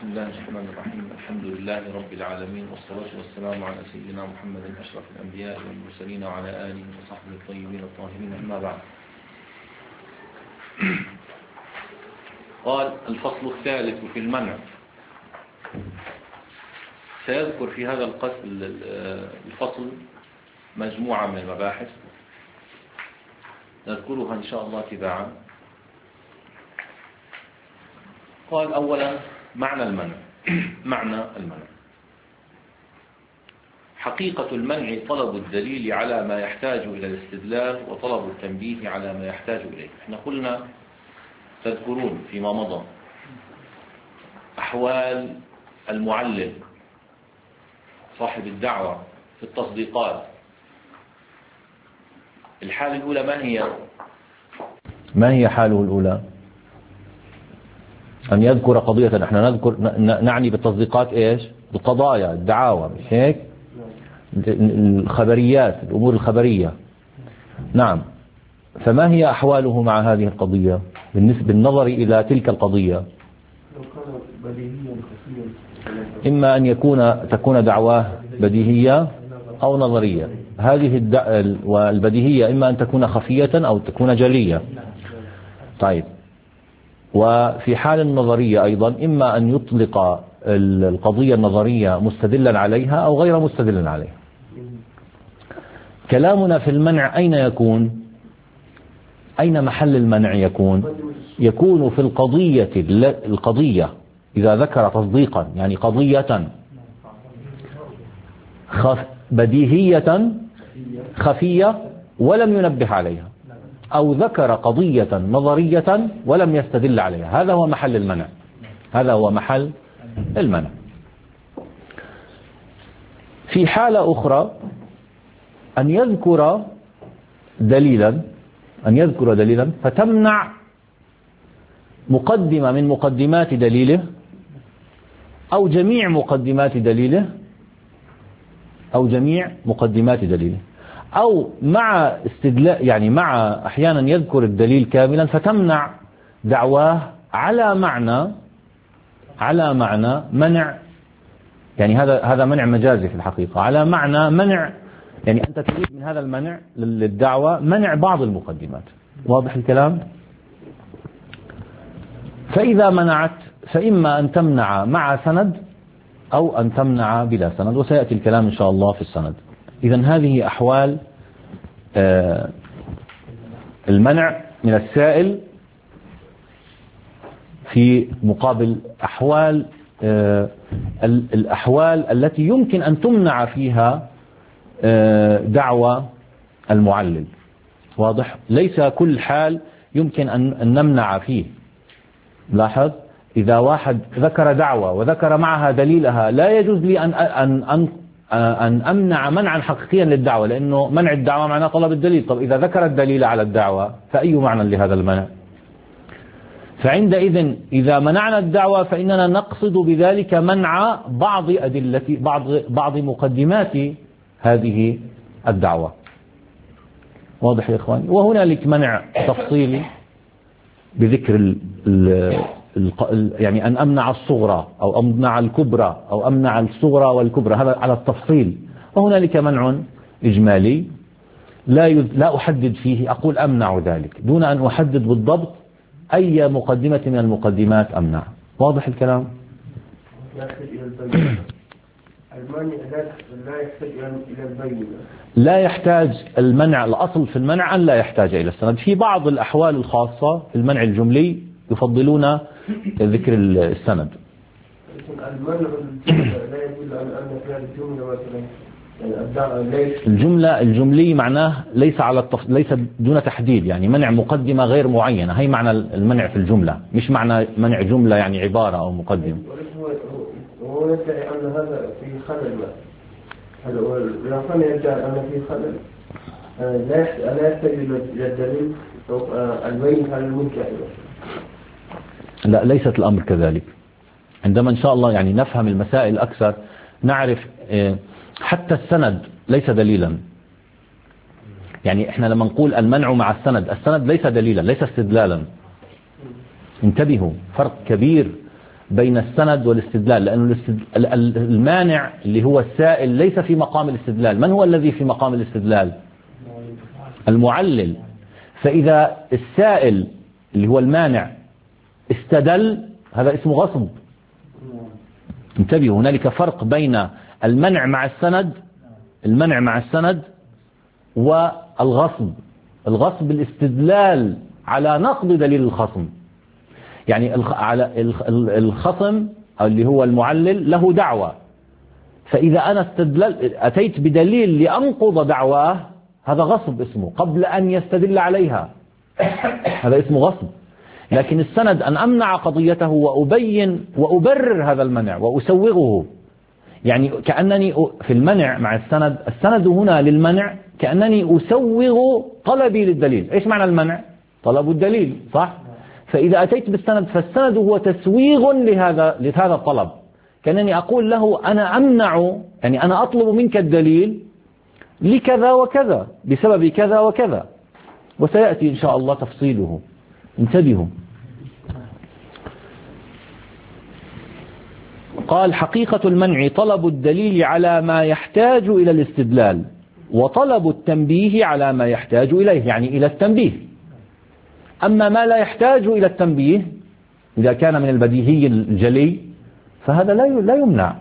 بسم الله الرحمن الرحيم. الحمد لله رب العالمين، والصلاة والسلام على سيدنا محمد أشرف الأنبياء والمرسلين وعلى آله وصحبه الطيبين الطاهرين، أما بعد. قال: الفصل الثالث في المنع. سيذكر في هذا الفصل مجموعة من المباحث نذكرها إن شاء الله تباعا. قال: أولا معنى المنع. معنى المنع حقيقة المنع طلب الدليل على ما يحتاج إلى الاستدلال، وطلب التنبيه على ما يحتاج إليه. احنا قلنا تذكرون فيما مضى أحوال المعلل صاحب الدعوة في التصديقات. الحالة الأولى ما هي حاله الأولى؟ أن يذكر قضية. احنا نعني بالتصديقات ايش؟ القضايا، الدعاوى، مش هيك؟ الخبريات، الأمور الخبرية. نعم. فما هي أحواله مع هذه القضية بالنظر إلى تلك القضية؟ إما أن تكون دعواه بديهية أو نظرية. هذه والبديهية إما أن تكون خفية أو تكون جلية. طيب، وفي حال النظرية أيضا إما أن يطلق القضية النظرية مستدلا عليها أو غير مستدلا عليها. كلامنا في المنع أين يكون؟ أين محل المنع يكون؟ يكون في القضية إذا ذكر تصديقا، يعني قضية بديهية خفية ولم ينبه عليها، أو ذكر قضية نظرية ولم يستدل عليها. هذا هو محل المنع. هذا هو محل المنع. في حالة أخرى أن يذكر دليلا فتمنع مقدمة من مقدمات دليله أو جميع مقدمات دليله أو مع استدلال، يعني مع أحيانا يذكر الدليل كاملا فتمنع دعواه على معنى منع. يعني هذا منع مجازي في الحقيقة، على معنى منع، يعني أنت تريد من هذا المنع للدعوة منع بعض المقدمات. واضح الكلام؟ فإذا منعت فإما أن تمنع مع سند أو أن تمنع بلا سند، وسيأتي الكلام إن شاء الله في السند. إذن هذه أحوال المنع من السائل في مقابل أحوال الأحوال التي يمكن أن تمنع فيها دعوى المعلل. واضح؟ ليس كل حال يمكن أن نمنع فيه. لاحظ، إذا واحد ذكر دعوة وذكر معها دليلها لا يجوز لي أن أمنع منعا حقيقيا للدعوة، لأنه منع الدعوة معناه طلب الدليل. طب إذا ذكر الدليل على الدعوة فأي معنى لهذا المنع؟ فعندئذ إذا منعنا الدعوة فإننا نقصد بذلك منع بعض مقدمات هذه الدعوة. واضح يا إخواني؟ وهنالك منع تفصيلي بذكر يعني أن أمنع الصغرى أو أمنع الكبرى أو أمنع الصغرى والكبرى، هذا على التفصيل. وهنالك منع إجمالي لا أحدد فيه، أقول أمنع ذلك دون أن أحدد بالضبط أي مقدمة من المقدمات أمنع. واضح الكلام؟ لا يحتاج المنع، الأصل في المنع أن لا يحتاج إلى السند. في بعض الأحوال الخاصة في المنع الجملي يفضلون ذكر السند. المنع لا يدل على أن فيها الجملة مثلا، الجملي معناه ليس دون تحديد، يعني منع مقدمة غير معينة. هي معنى المنع في الجملة، مش معنى منع جملة يعني عبارة أو مقدمة. هو يدعي أن هذا في خلل، لو كان يدعي أن في خلل لا يحتاج إلى الدليل البين على المنكر. لا، ليست الأمر كذلك. عندما إن شاء الله يعني نفهم المسائل أكثر نعرف حتى السند ليس دليلا. يعني إحنا لما نقول المنع مع السند ليس دليلا، ليس استدلالا. انتبهوا، فرق كبير بين السند والاستدلال، لأن المانع اللي هو السائل ليس في مقام الاستدلال. من هو الذي في مقام الاستدلال؟ المعلل. فإذا السائل اللي هو المانع استدل، هذا اسمه غصب. انتبهوا، هنالك فرق بين المنع مع السند والغصب. الغصب الاستدلال على نقض دليل الخصم. يعني الخصم اللي هو المعلل له دعوة، فإذا أنا أتيت بدليل لأنقض دعواه، هذا غصب اسمه قبل أن يستدل عليها، هذا اسمه غصب. لكن السند أن أمنع قضيته وأبين وأبرر هذا المنع وأسوغه. يعني كأنني في المنع مع السند هنا للمنع كأنني أسوغ طلبي للدليل. إيش معنى المنع؟ طلب الدليل، صح؟ فإذا أتيت بالسند فالسند هو تسويغ لهذا الطلب، كأنني أقول له أنا أمنع، يعني أنا أطلب منك الدليل لكذا وكذا بسبب كذا وكذا، وسيأتي إن شاء الله تفصيله. انتبهوا. قال حقيقة المنع طلب الدليل على ما يحتاج إلى الاستدلال، وطلب التنبيه على ما يحتاج إليه، يعني إلى التنبيه. أما ما لا يحتاج إلى التنبيه إذا كان من البديهي الجلي فهذا لا يمنع.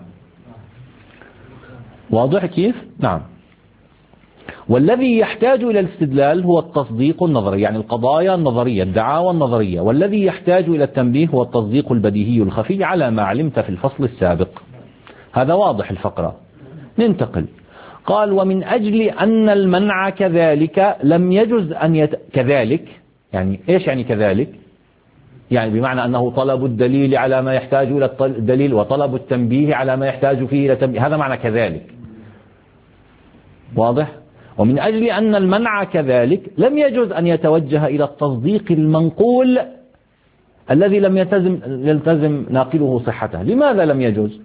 واضح كيف؟ نعم. والذي يحتاج إلى الاستدلال هو التصديق النظري، يعني القضايا النظرية، الدعاوى النظرية. والذي يحتاج إلى التنبيه هو التصديق البديهي الخفي على ما علمت في الفصل السابق. هذا واضح الفقرة. ننتقل. قال ومن أجل أن المنع كذلك لم يجز أن كذلك، يعني إيش يعني كذلك؟ يعني بمعنى أنه طلب الدليل على ما يحتاج إلى الدليل وطلب التنبيه على ما يحتاج فيه إلى التنبيه، هذا معنى كذلك. واضح؟ ومن أجل أن المنع كذلك لم يجوز أن يتوجه إلى التصديق المنقول الذي لم يلتزم ناقله صحته. لماذا لم يجوز؟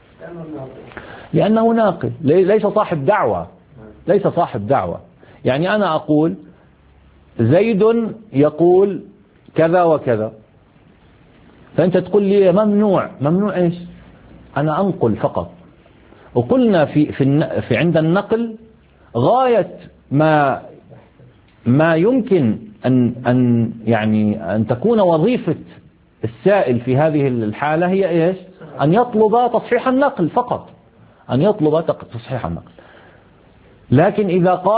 لأنه ناقل، ليس صاحب دعوة. يعني أنا أقول زيد يقول كذا وكذا، فأنت تقول لي ممنوع إيش؟ أنا أنقل فقط. وقلنا في عند النقل غاية ما يمكن أن تكون وظيفة السائل في هذه الحالة هي إيش؟ أن يطلب تصحيح النقل فقط، أن يطلب تصحيح النقل. لكن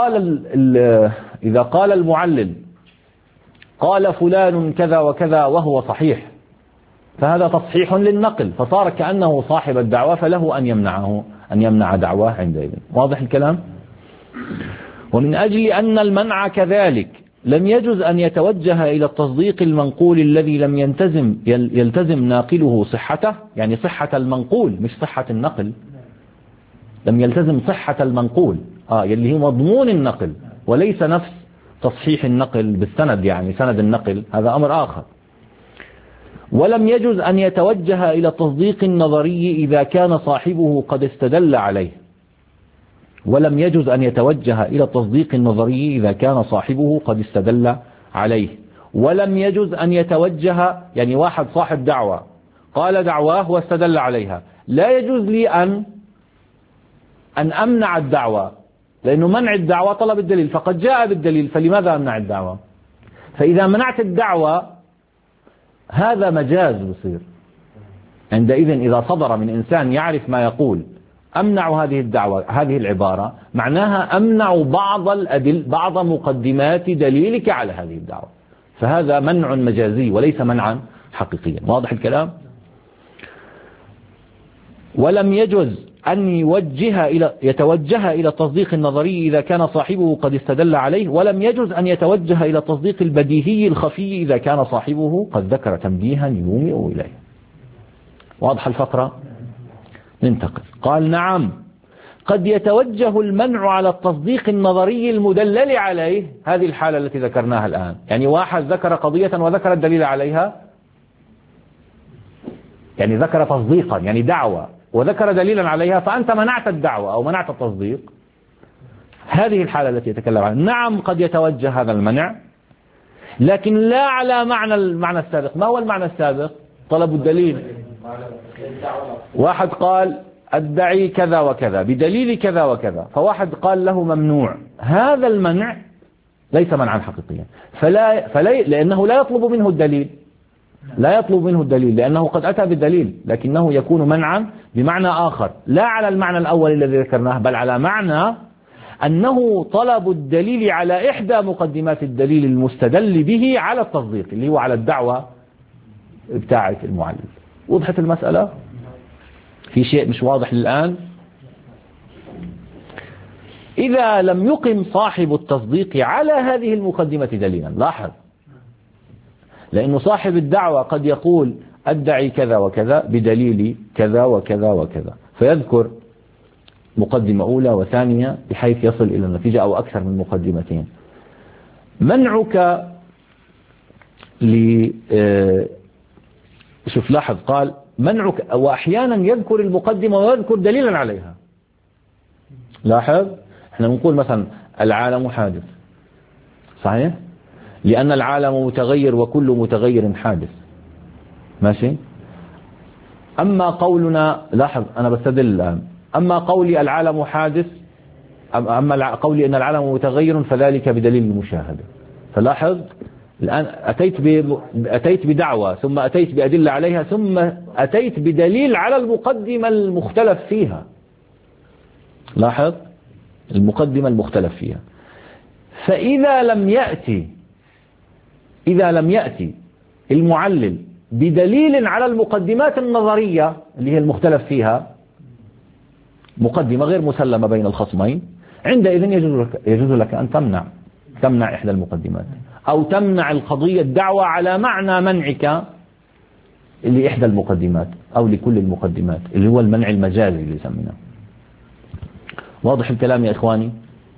إذا قال المعلل قال فلان كذا وكذا وهو صحيح، فهذا تصحيح للنقل، فصار كأنه صاحب الدعوة، فله أن يمنع دعواه عندئذ. واضح الكلام؟ ومن أجل أن المنع كذلك لم يجز أن يتوجه إلى التصديق المنقول الذي لم يلتزم ناقله صحته، يعني صحة المنقول مش صحة النقل، لم يلتزم صحة المنقول يلي هي مضمون النقل، وليس نفس تصحيح النقل بالسند، يعني سند النقل هذا أمر آخر. ولم يجز أن يتوجه إلى التصديق النظري إذا كان صاحبه قد استدل عليه. ولم يجز أن يتوجه إلى التصديق النظري إذا كان صاحبه قد استدل عليه. ولم يجز أن يتوجه، يعني واحد صاحب دعوة قال دعواه واستدل عليها، لا يجوز لي أن أمنع الدعوة، لأنه منع الدعوة طلب الدليل، فقد جاء بالدليل، فلماذا أمنع الدعوة؟ فإذا منعت الدعوة هذا مجاز بصير. عندئذ إذا صدر من إنسان يعرف ما يقول أمنع هذه الدعوة، هذه العبارة معناها أمنع بعض مقدمات دليلك على هذه الدعوة، فهذا منع مجازي وليس منعا حقيقيا. واضح الكلام؟ ولم يجوز أن يتوجه إلى التصديق النظري إذا كان صاحبه قد استدل عليه. ولم يجوز أن يتوجه إلى التصديق البديهي الخفي إذا كان صاحبه قد ذكر تنبيها يومئ إليه. واضح الفقرة؟ ننتقل. قال نعم، قد يتوجه المنع على التصديق النظري المدلل عليه، هذه الحالة التي ذكرناها الآن، يعني واحد ذكر قضية وذكر الدليل عليها، يعني ذكر تصديقا يعني دعوة وذكر دليلا عليها، فأنت منعت الدعوة أو منعت التصديق، هذه الحالة التي يتكلم عنها. نعم قد يتوجه هذا المنع، لكن لا على المعنى السابق. ما هو المعنى السابق؟ طلب الدليل. واحد قال أدعي كذا وكذا بدليل كذا وكذا، فواحد قال له ممنوع. هذا المنع ليس منعا حقيقيا، لأنه لا يطلب منه الدليل، لا يطلب منه الدليل، لأنه قد أتى بالدليل، لكنه يكون منعا بمعنى آخر، لا على المعنى الأول الذي ذكرناه، بل على معنى أنه طلب الدليل على إحدى مقدمات الدليل المستدل به على التصديق، اللي هو على الدعوة بتاعة المعلل. وضحت المسألة؟ في شيء مش واضح الآن؟ إذا لم يقم صاحب التصديق على هذه المقدمة دليلا، لاحظ، لأنه صاحب الدعوة قد يقول أدعي كذا وكذا بدليل كذا وكذا وكذا، فيذكر مقدمة أولى وثانية بحيث يصل إلى النتيجة، أو أكثر من مقدمتين. منعك شوف لاحظ، قال منعك، وأحيانا يذكر المقدمة ويذكر دليلا عليها. لاحظ، احنا بنقول مثلا العالم حادث، صحيح؟ لأن العالم متغير وكل متغير حادث، ماشي؟ أما قولنا، لاحظ أنا بستدل الآن، أما قولي العالم حادث، أما قولي أن العالم متغير فذلك بدليل المشاهدة. فلاحظ الآن أتيت بدعوة، ثم أتيت بأدلة عليها، ثم أتيت بدليل على المقدمة المختلف فيها. لاحظ المقدمة المختلف فيها. فإذا لم يأتي المعلل بدليل على المقدمات النظرية اللي هي المختلف فيها، مقدمة غير مسلمة بين الخصمين، عندئذ يجوز لك أن تمنع إحدى المقدمات، أو تمنع القضية الدعوة على معنى منعك لإحدى المقدمات أو لكل المقدمات، اللي هو المنع المجازي اللي يسميناه. واضح الكلام يا إخواني؟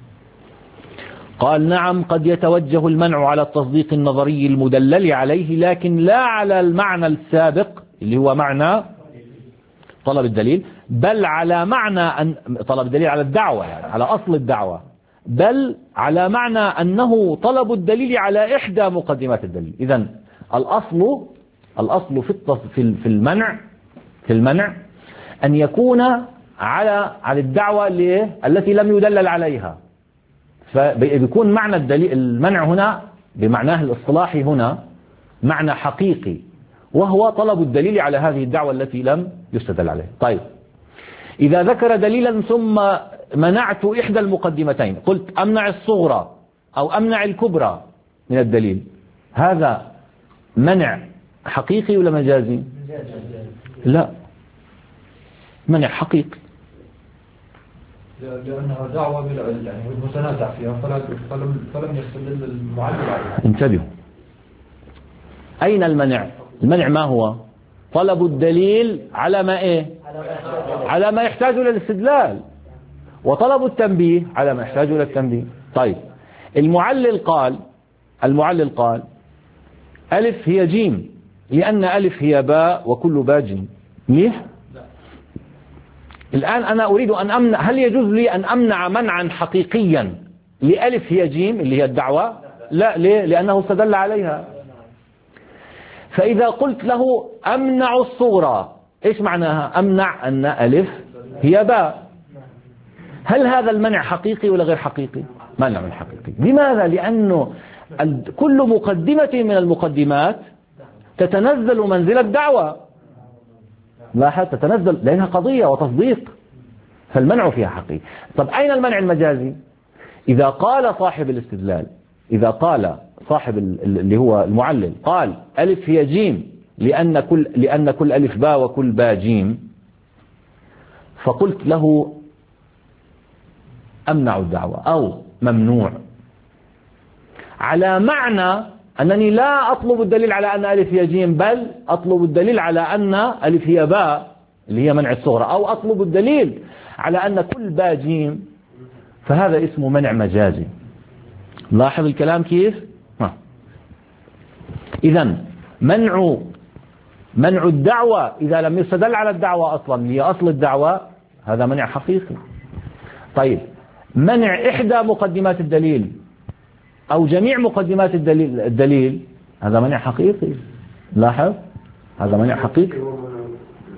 قال نعم، قد يتوجه المنع على التصديق النظري المدلل عليه، لكن لا على المعنى السابق اللي هو معنى طلب الدليل، بل على معنى أن طلب الدليل على الدعوة، يعني على أصل الدعوة، بل على معنى أنه طلب الدليل على إحدى مقدمات الدليل. إذن الأصل في المنع أن يكون على الدعوة التي لم يدلل عليها، فبيكون معنى الدليل المنع هنا بمعناه الاصطلاحي هنا معنى حقيقي، وهو طلب الدليل على هذه الدعوة التي لم يستدل عليها. طيب، إذا ذكر دليلا ثم منعت إحدى المقدمتين، قلت أمنع الصغرى أو أمنع الكبرى من الدليل، هذا منع حقيقي ولا مجازي؟ لا، منع حقيقي، لأنها دعوة يعني متنازع فيها، فلم يستدل المعلل عليها. انتبهوا، أين المنع؟ المنع ما هو؟ طلب الدليل على ما إيه؟ على ما يحتاج إلى الاستدلال، وطلب التنبيه على ما يحتاج إلى التنبيه. طيب، المعلل قال ألف هي جيم، لأن ألف هي باء وكل باء جيم. ليه؟ الآن أنا أريد أن أمنع، هل يجوز لي أن أمنع منعا حقيقيا لألف هي جيم اللي هي الدعوة؟ لا، ليه؟ لأنه استدل عليها. فإذا قلت له أمنع الصغرى، إيش معناها؟ أمنع أن ألف هي باء. هل هذا المنع حقيقي ولا غير حقيقي؟ منع حقيقي. لماذا؟ لأنه كل مقدمة من المقدمات تتنزل منزل الدعوة، لاحظ، تتنزل لأنها قضية وتصديق، فالمنع فيها حقيقي. طب أين المنع المجازي؟ إذا قال صاحب الاستدلال، إذا قال صاحب اللي هو المعلل قال ألف هي جيم لأن كل ألف باء وكل باء جيم، فقلت له أمنع الدعوة أو ممنوع، على معنى أنني لا أطلب الدليل على أن ألف هي جيم، بل أطلب الدليل على أن ألف هي باء اللي هي منع الصغرى، أو أطلب الدليل على أن كل باء جيم، فهذا اسمه منع مجازي. لاحظ الكلام كيف؟ إذن منع الدعوة إذا لم يستدل على الدعوة أصلا هي أصل الدعوة، هذا منع حقيقي. طيب، منع إحدى مقدمات الدليل أو جميع مقدمات الدليل هذا منع حقيقي. لاحظ، هذا منع حقيقي.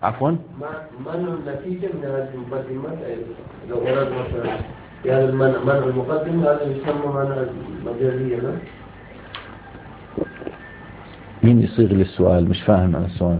عفوا منع النتيجة من هذه المقدمات. لو أراد مثلا يعني منع المقدم هذا يسمى منع المجازية. مين يصيغ لي السؤال؟ مش فاهم أنا السؤال.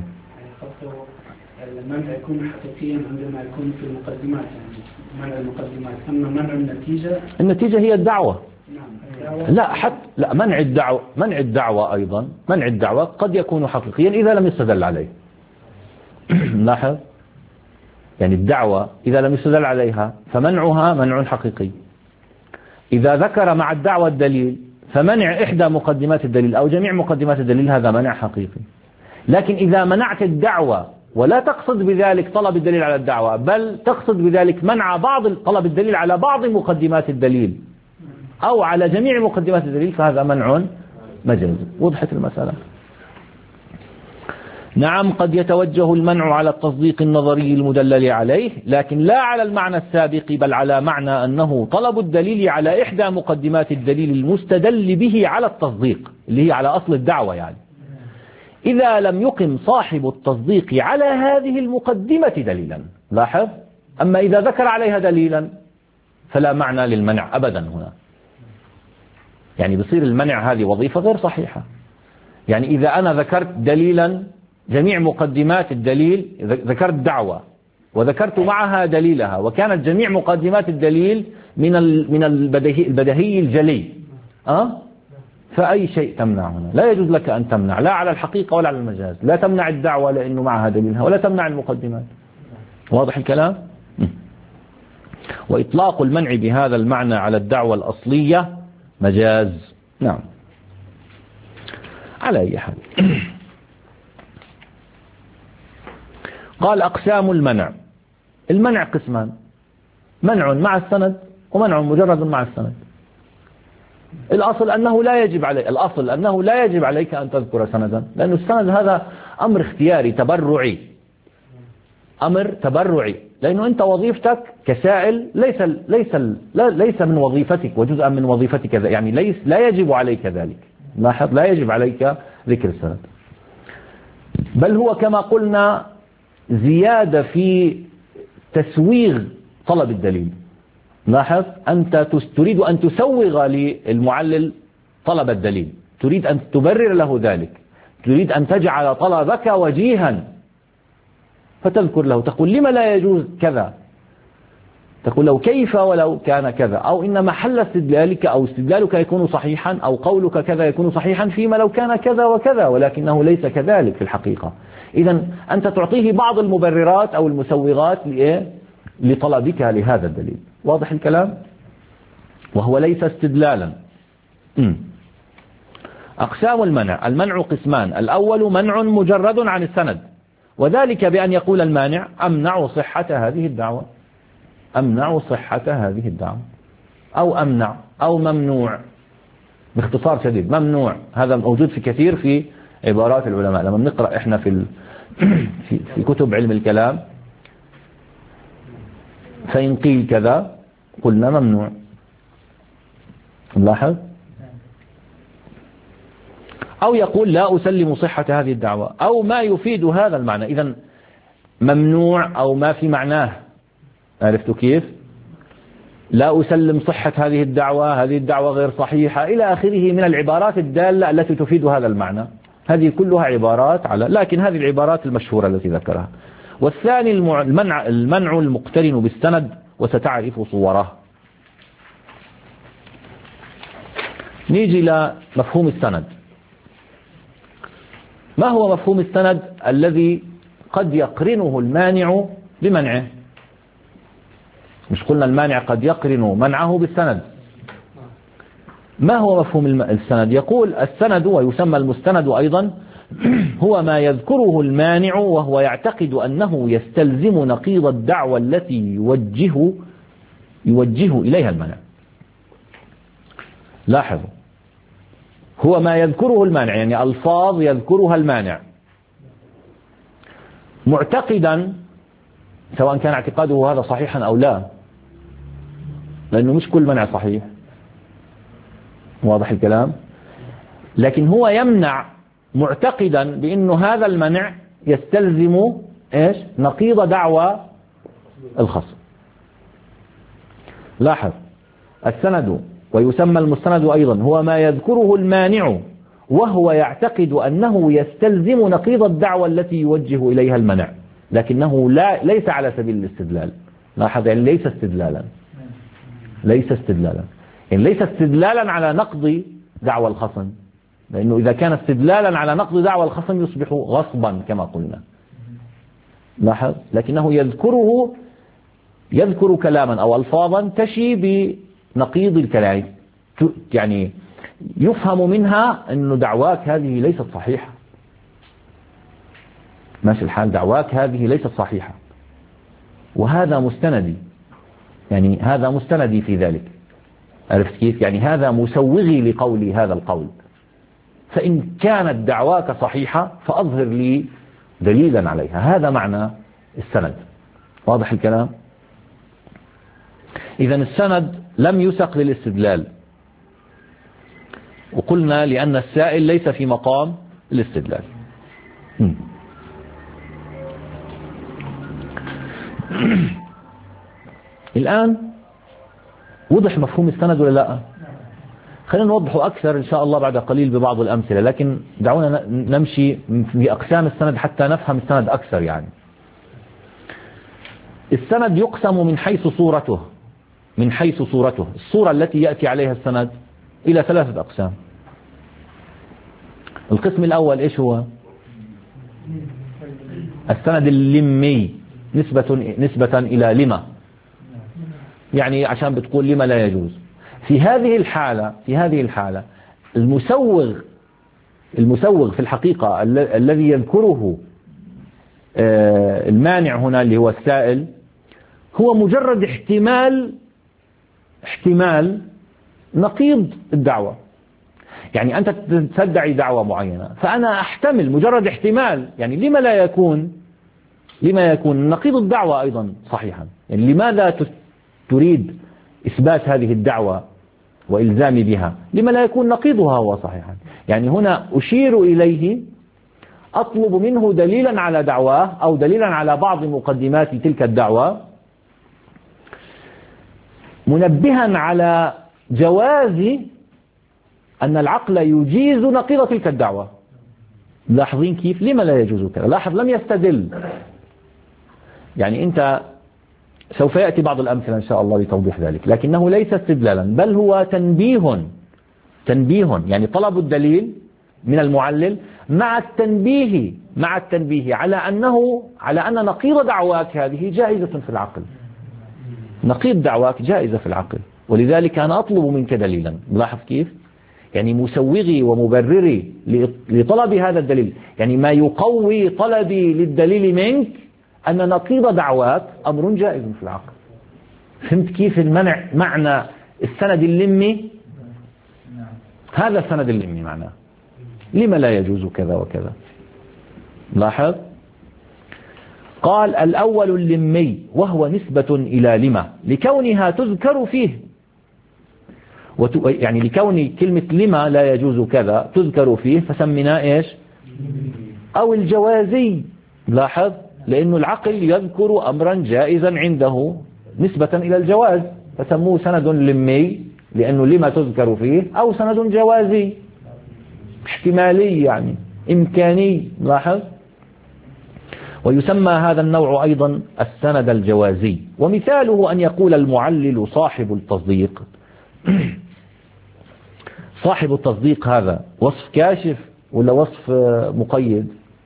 المنع يكون حقيقيا عندما يكون في المقدمات، يعني منع المقدمات. أما منع النتيجة هي الدعوة. نعم. لا منع الدعوة أيضا، منع الدعوة قد يكون حقيقيا إذا لم يستدل عليه. لاحظ، يعني الدعوة إذا لم يستدل عليها فمنعها منع حقيقي. إذا ذكر مع الدعوة الدليل فمنع إحدى مقدمات الدليل أو جميع مقدمات الدليل هذا منع حقيقي. لكن إذا منعت الدعوة ولا تقصد بذلك طلب الدليل على الدعوة، بل تقصد بذلك منع طلب الدليل على بعض مقدمات الدليل أو على جميع مقدمات الدليل، فهذا منع مجازي. وضحت المسألة؟ نعم، قد يتوجه المنع على التصديق النظري المدلل عليه، لكن لا على المعنى السابق، بل على معنى أنه طلب الدليل على إحدى مقدمات الدليل المستدل به على التصديق، اللي هي على أصل الدعوة يعني، إذا لم يقم صاحب التصديق على هذه المقدمة دليلا. لاحظ، أما إذا ذكر عليها دليلا فلا معنى للمنع أبدا هنا. يعني بصير المنع هذه وظيفة غير صحيحة. يعني إذا أنا ذكرت دليلا جميع مقدمات الدليل، ذكرت دعوة وذكرت معها دليلها، وكانت جميع مقدمات الدليل من البديهي الجلي، فأي شيء تمنع هنا. لا يجوز لك أن تمنع، لا على الحقيقة ولا على المجاز. لا تمنع الدعوة لأنه معها دليلها، ولا تمنع المقدمات. واضح الكلام؟ وإطلاق المنع بهذا المعنى على الدعوة الأصلية مجاز. نعم، على أي حال. قال أقسام المنع. المنع قسمان: منع مع السند ومنع مجرد مع السند. الأصل أنه لا يجب عليك أن تذكر سندا، لأن السند هذا أمر اختياري تبرعي، أمر تبرعي، لأنه أنت وظيفتك كسائل ليس من وظيفتك وجزءا من وظيفتك، يعني لا يجب عليك ذلك. لاحظ، لا يجب عليك ذكر السند، بل هو كما قلنا زيادة في تسويغ طلب الدليل. لاحظ، أنت تريد أن تسوغ للمعلل طلب الدليل، تريد أن تبرر له ذلك، تريد أن تجعل طلبك وجيها، فتذكر له، تقول لما لا يجوز كذا، تقول له كيف ولو كان كذا، أو إن محل استدلالك أو استدلالك يكون صحيحا، أو قولك كذا يكون صحيحا فيما لو كان كذا وكذا، ولكنه ليس كذلك في الحقيقة. إذن أنت تعطيه بعض المبررات أو المسوغات لطلبك لهذا الدليل. واضح الكلام؟ وهو ليس استدلالا. أقسام المنع: المنع قسمان: الأول منع مجرد عن السند، وذلك بأن يقول المانع: أمنع صحة هذه الدعوة، أمنع صحة هذه الدعوة، أو أمنع، أو ممنوع. باختصار شديد، ممنوع هذا موجود في كثير في عبارات العلماء. لما بنقرأ إحنا في كتب علم الكلام، فإن قيل كذا قلنا ممنوع. نلاحظ، أو يقول لا أسلم صحة هذه الدعوة، أو ما يفيد هذا المعنى. إذن ممنوع أو ما في معناه. عرفت كيف؟ لا أسلم صحة هذه الدعوة غير صحيحة إلى آخره من العبارات الدالة التي تفيد هذا المعنى. هذه كلها عبارات لكن هذه العبارات المشهورة التي ذكرها. والثاني المنع المقترن بالسند، وستعرف صوره. نيجي لمفهوم السند. ما هو مفهوم السند الذي قد يقرنه المانع بمنعه؟ مش قلنا المانع قد يقرن منعه بالسند؟ ما هو مفهوم السند؟ يقول السند، ويسمى المستند أيضا، هو ما يذكره المانع وهو يعتقد أنه يستلزم نقيض الدعوة التي يوجه إليها المانع. لاحظوا، هو ما يذكره المانع، يعني ألفاظ يذكرها المانع معتقدا، سواء كان اعتقاده هذا صحيحا أو لا، لأنه مش كل منع صحيح. واضح الكلام؟ لكن هو يمنع معتقدا بأنه هذا المنع يستلزم إيش؟ نقيض دعوى الخصم. لاحظ السند ويسمى المستند أيضا هو ما يذكره المانع وهو يعتقد أنه يستلزم نقيض الدعوى التي يوجه إليها المنع، لكنه ليس على سبيل الاستدلال. لاحظ يعني ليس استدلالا، يعني ليس استدلالا على نقض دعوى الخصم، لأنه إذا كان استدلالا على نقض دعوى الخصم يصبح غصبا كما قلنا. لاحظ لكنه يذكر كلاما أو ألفاظا تشي بنقيض الكلام، يعني يفهم منها أن دعواك هذه ليست صحيحة. ماشي الحال، دعواك هذه ليست صحيحة، وهذا مستندي، يعني هذا مستندي في ذلك. عرفت كيف؟ يعني هذا مسوغي لقولي هذا القول، فإن كانت دعواك صحيحة فأظهر لي دليلا عليها. هذا معنى السند. واضح الكلام؟ إذن السند لم يسق للاستدلال، وقلنا لأن السائل ليس في مقام الاستدلال. الآن وضح مفهوم السند ولا لا؟ خلينا نوضحه أكثر إن شاء الله بعد قليل ببعض الأمثلة، لكن دعونا نمشي في أقسام السند حتى نفهم السند أكثر. يعني السند يقسم من حيث صورته، الصورة التي يأتي عليها السند إلى 3 أقسام. القسم الأول إيش هو؟ السند اللمي، نسبة إلى لما، يعني عشان بتقول لما لا يجوز. في هذه الحالة المسوغ في الحقيقة الذي يذكره المانع هنا اللي هو السائل هو مجرد احتمال نقيض الدعوة. يعني أنت تدعي دعوة معينة، فأنا أحتمل مجرد احتمال، يعني لما يكون نقيض الدعوة أيضا صحيحا. يعني لماذا تريد إثبات هذه الدعوة وإلزامي بها؟ لما لا يكون نقيضها هو صحيحا؟ يعني هنا أشير إليه، أطلب منه دليلا على دعواه أو دليلا على بعض مقدمات تلك الدعوة، منبها على جواز أن العقل يجيز نقيض تلك الدعوة. لاحظين كيف؟ لما لا يجوز كذا؟ لاحظ لم يستدل. يعني أنت سوف يأتي بعض الأمثلة إن شاء الله لتوضيح ذلك، لكنه ليس استدلالا بل هو تنبيه، يعني طلب الدليل من المعلل مع التنبيه على أن نقيض دعواك هذه جائزة في العقل. نقيض دعواك جائزة في العقل، ولذلك أنا أطلب منك دليلا. لاحظ كيف؟ يعني مسوغي ومبرري لطلب هذا الدليل، يعني ما يقوي طلبي للدليل منك أن نقيض دعواك أمر جائز في العقل. فهمت كيف معنى السند اللمي؟ هذا السند اللمي معناه لما لا يجوز كذا وكذا. لاحظ قال الأول اللمي وهو نسبة إلى لما لكونها تذكر فيه، يعني لكون كلمة لما لا يجوز كذا تذكر فيه فسميناه إيش؟ أو الجوازي. لاحظ لأن العقل يذكر أمرا جائزا عنده نسبة إلى الجواز فسموه سند لمي لأنه لما تذكر فيه، أو سند جوازي احتمالي يعني إمكاني. لاحظ ويسمى هذا النوع أيضا السند الجوازي. ومثاله أن يقول المعلل صاحب التصديق. صاحب التصديق هذا وصف كاشف ولا وصف مقيد؟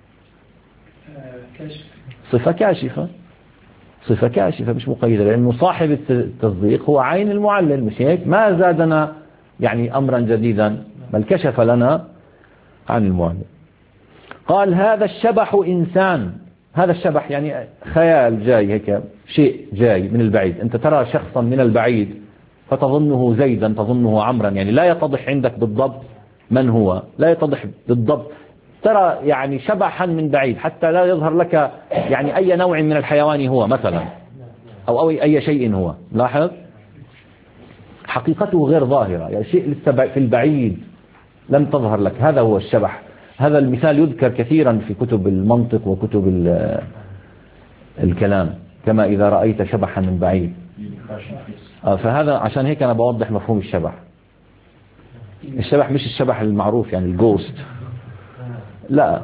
صفة كاشفة مش مقيدة، لأنه صاحب التصديق هو عين المعلل، مش هيك؟ ما زادنا يعني أمرا جديدا بل كشف لنا عن المعلل. قال هذا الشبح إنسان. هذا الشبح يعني خيال جاي، هيك شيء جاي من البعيد، أنت ترى شخصا من البعيد فتظنه زيدا، تظنه عمرا، يعني لا يتضح عندك بالضبط من هو، لا يتضح بالضبط، ترى يعني شبحا من بعيد حتى لا يظهر لك يعني أي نوع من الحيوان هو مثلا أو أي شيء هو. لاحظ حقيقته غير ظاهرة، يعني شيء لسه في البعيد لم تظهر لك، هذا هو الشبح. هذا المثال يذكر كثيرا في كتب المنطق وكتب الكلام، كما إذا رأيت شبحا من بعيد. فهذا عشان هيك أنا بوضح مفهوم الشبح. الشبح مش الشبح المعروف يعني الجوست، لا،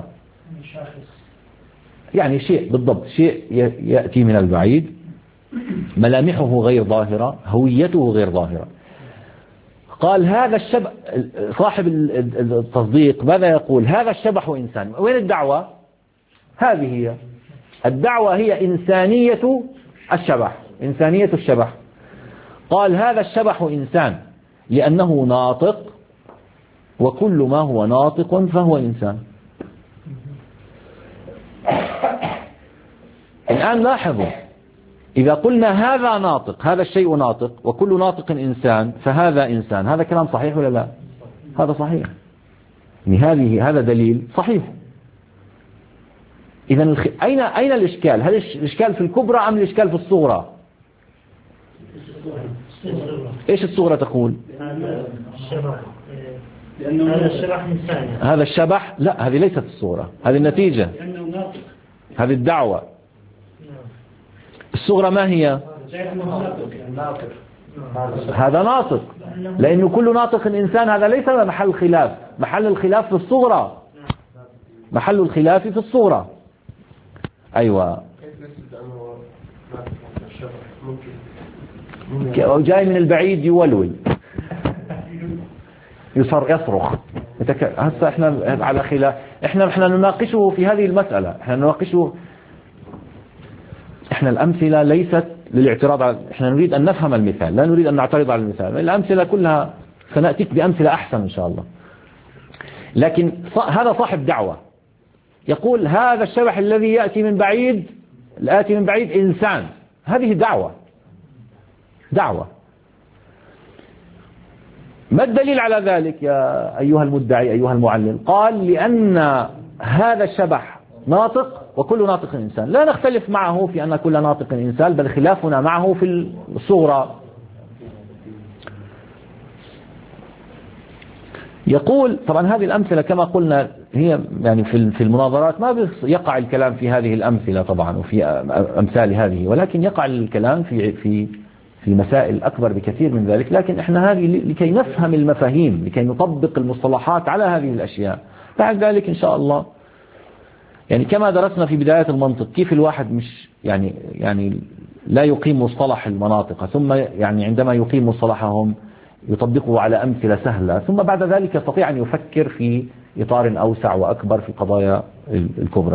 يعني شيء بالضبط، شيء يأتي من البعيد، ملامحه غير ظاهرة، هويته غير ظاهرة. قال هذا الشبح، صاحب التصديق ماذا يقول؟ هذا الشبح إنسان. وين الدعوة؟ هذه هي الدعوة، هي إنسانية الشبح، إنسانية الشبح. قال هذا الشبح إنسان لأنه ناطق، وكل ما هو ناطق فهو إنسان. الآن لاحظوا، إذا قلنا هذا ناطق، هذا الشيء ناطق، وكل ناطق إنسان، فهذا إنسان، هذا كلام صحيح ولا لا؟ هذا صحيح، يعني هذا دليل صحيح. إذن أين الإشكال؟ هل الإشكال في الكبرى أم الإشكال في الصغرى؟ إيش الصغرى تقول؟ هذا الشبح إنسان. هذا الشبح، لا، هذه ليست الصغرى، هذه النتيجة، هذه الدعوة. الصغرى ما هي؟ هذا ناطق، لأنه كل ناطق إنسان، هذا ليس محل خلاف، محل الخلاف في الصغرى، محل الخلاف في الصغرى. أيوة، جاي من البعيد يولول، يصرخ. هسه احنا على خلاف، احنا نناقشه في هذه المسألة، احنا الأمثلة ليست للاعتراض على، احنا نريد أن نفهم المثال، لا نريد أن نعترض على المثال. الأمثلة كلها سنأتيك بأمثلة أحسن إن شاء الله. لكن هذا صاحب دعوة يقول هذا الشبح الذي يأتي من بعيد، الآتي من بعيد إنسان، هذه دعوة. ما الدليل على ذلك يا أيها المدعي أيها المعلم؟ قال لأن هذا الشبح ناطق، وكل ناطق إنسان. لا نختلف معه في أن كل ناطق إنسان، بل خلافنا معه في الصورة. يقول طبعا هذه الأمثلة كما قلنا هي يعني في المناظرات ما يقع الكلام في هذه الأمثلة طبعا وفي أمثال هذه، ولكن يقع الكلام في مسائل أكبر بكثير من ذلك. لكن احنا هذه لكي نفهم المفاهيم، لكي نطبق المصطلحات على هذه الأشياء. بعد ذلك إن شاء الله يعني كما درسنا في بداية المنطق، كيف الواحد مش يعني لا يقيم مصطلح المناطق، ثم يعني عندما يقيم مصطلحهم يطبقه على أمثلة سهلة، ثم بعد ذلك يستطيع أن يفكر في إطار أوسع وأكبر في القضايا الكبرى.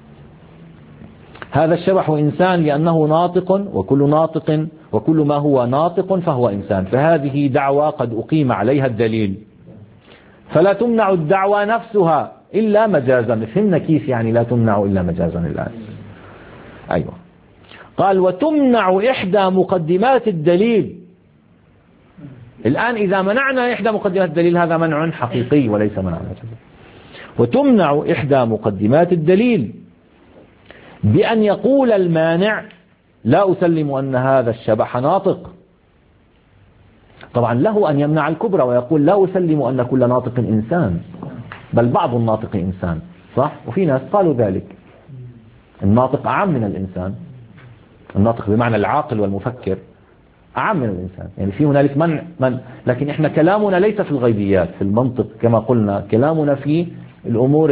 هذا الشبح إنسان لأنه ناطق، وكل ما هو ناطق فهو إنسان. فهذه دعوة قد أقيم عليها الدليل، فلا تمنع الدعوة نفسها إلا مجازا. فهمنا كيف يعني لا تمنع إلا مجازا الآن؟ أيوة. قال وتمنع إحدى مقدمات الدليل. الآن إذا منعنا إحدى مقدمات الدليل هذا منع حقيقي وليس منع مجازي. وتمنع إحدى مقدمات الدليل بأن يقول المانع لا أسلم أن هذا الشبح ناطق. طبعا له أن يمنع الكبرى ويقول لا أسلم أن كل ناطق إنسان، بل بعض الناطق إنسان، صح؟ وفي ناس قالوا ذلك، الناطق أعم من الإنسان، الناطق بمعنى العاقل والمفكر أعم من الإنسان، يعني في هنالك من. لكن إحنا كلامنا ليس في الغيبيات، في كما قلنا كلامنا في الأمور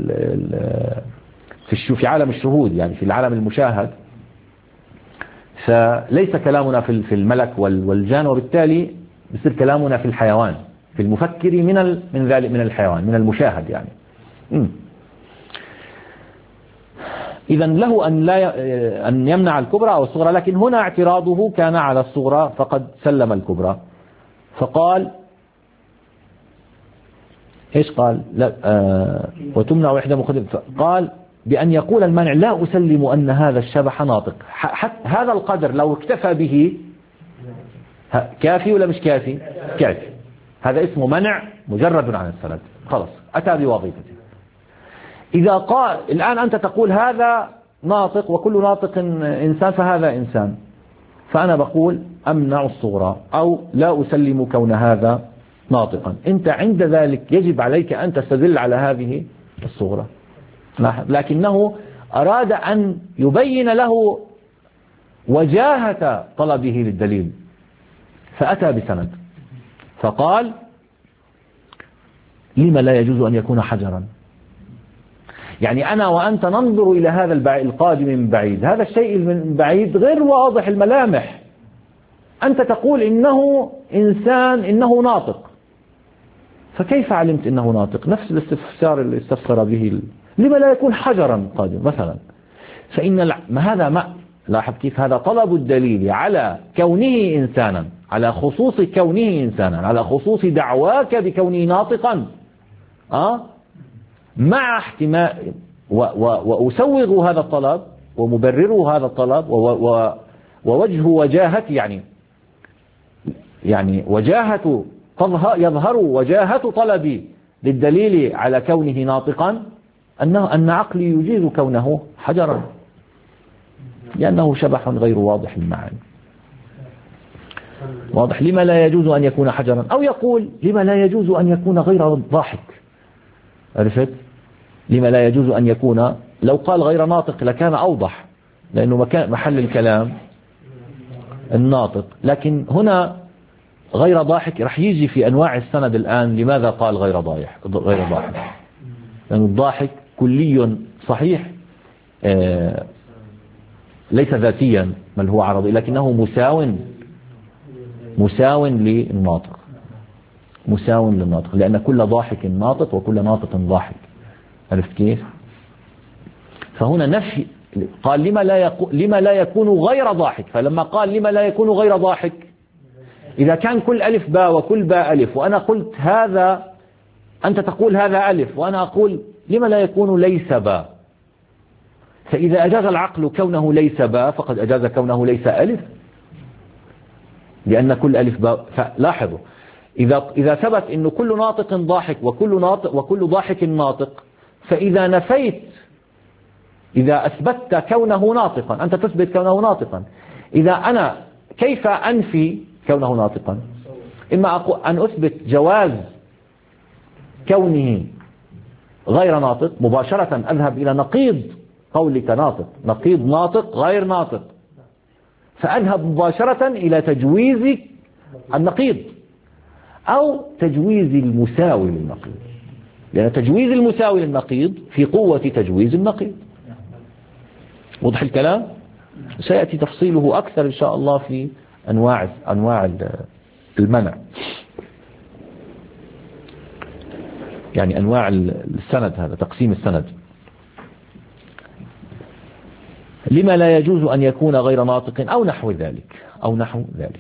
في عالم الشهود، يعني في العالم المشاهد. فليس كلامنا في الملك والجان، وبالتالي يصير كلامنا في الحيوان، في المفكر من ذلك، من الحيوان، من المشاهد يعني. إذا له أن يمنع الكبرى أو الصغرى، لكن هنا اعتراضه كان على الصغرى فقد سلم الكبرى. فقال إيش قال؟ لا وتمنع إحدى مقدمة. قال بأن يقول المانع لا أسلم أن هذا الشبح ناطق. هذا القدر لو اكتفى به كافي ولا مش كافي؟ كافي. هذا اسمه منع مجرد عن السند، خلاص أتى بوظيفته. إذا قال الآن أنت تقول هذا ناطق وكل ناطق إنسان فهذا إنسان، فأنا بقول أمنع الصغرى أو لا أسلم كون هذا ناطقا. أنت عند ذلك يجب عليك أن تستدل على هذه الصغرى، لكنه أراد أن يبين له وجاهة طلبه للدليل، فأتى بسند فقال: لما لا يجوز أن يكون حجرا؟ يعني أنا وأنت ننظر إلى هذا القادم من بعيد، هذا الشيء من بعيد غير واضح الملامح، أنت تقول إنه إنسان، إنه ناطق، فكيف علمت إنه ناطق؟ نفس الاستفسار اللي استفسر به لما لا يكون حجرا قادم مثلا. فإن هذا ما لاحظ كيف هذا طلب الدليل على كونه إنسانا، على خصوص كونه إنسانا، على خصوص دعواك بكونه ناطقا، مع احتمال وأسوغ هذا الطلب ومبرر هذا الطلب ووجه وجاهة، يعني وجاهة يظهر وجاهة طلبي للدليل على كونه ناطقا أن عقلي يجيز كونه حجرا، لأنه شبح غير واضح المعاني. واضح؟ لما لا يجوز أن يكون حجرا، أو يقول لما لا يجوز أن يكون غير ضاحك. عرفت؟ لما لا يجوز أن يكون، لو قال غير ناطق لكان أوضح، لأنه محل الكلام الناطق، لكن هنا غير ضاحك رح يجي في أنواع السند الآن. لماذا قال غير ضاحك؟ لأن الضاحك كلي صحيح، ليس ذاتيا بل هو عرضي، لكنه مساو للناطق، مساو للناطق، لأن كل ضاحك ناطق وكل ناطق ضاحك. عرفت كيف؟ فهنا نفي، قال لما لا يكون غير ضاحك. فلما قال لما لا يكون غير ضاحك، إذا كان كل ألف باء وكل باء ألف، وأنا قلت هذا، أنت تقول هذا ألف وأنا أقول لما لا يكون ليس باء، فإذا أجاز العقل كونه ليس باء فقد أجاز كونه ليس ألف، لأن كل ألف باء. فلاحظوا، إذا ثبت أن كل ناطق ضاحك وكل ضاحك ناطق، فإذا نفيت، إذا أثبتت كونه ناطقا، أنت تثبت كونه ناطقا، إذا أنا كيف أنفي كونه ناطقا؟ إما أن أثبت جواز كونه غير ناطق مباشرة، أذهب إلى نقيض قولك ناطق، نقيض ناطق غير ناطق، فأذهب مباشرة إلى تجويز النقيض أو تجويز المساوي للنقيض، لأن تجويز المساوي للنقيض في قوة تجويز النقيض. وضح الكلام؟ سيأتي تفصيله أكثر إن شاء الله في أنواع المنع، يعني أنواع السند، هذا تقسيم السند. لما لا يجوز أن يكون غير ناطق أو نحو ذلك.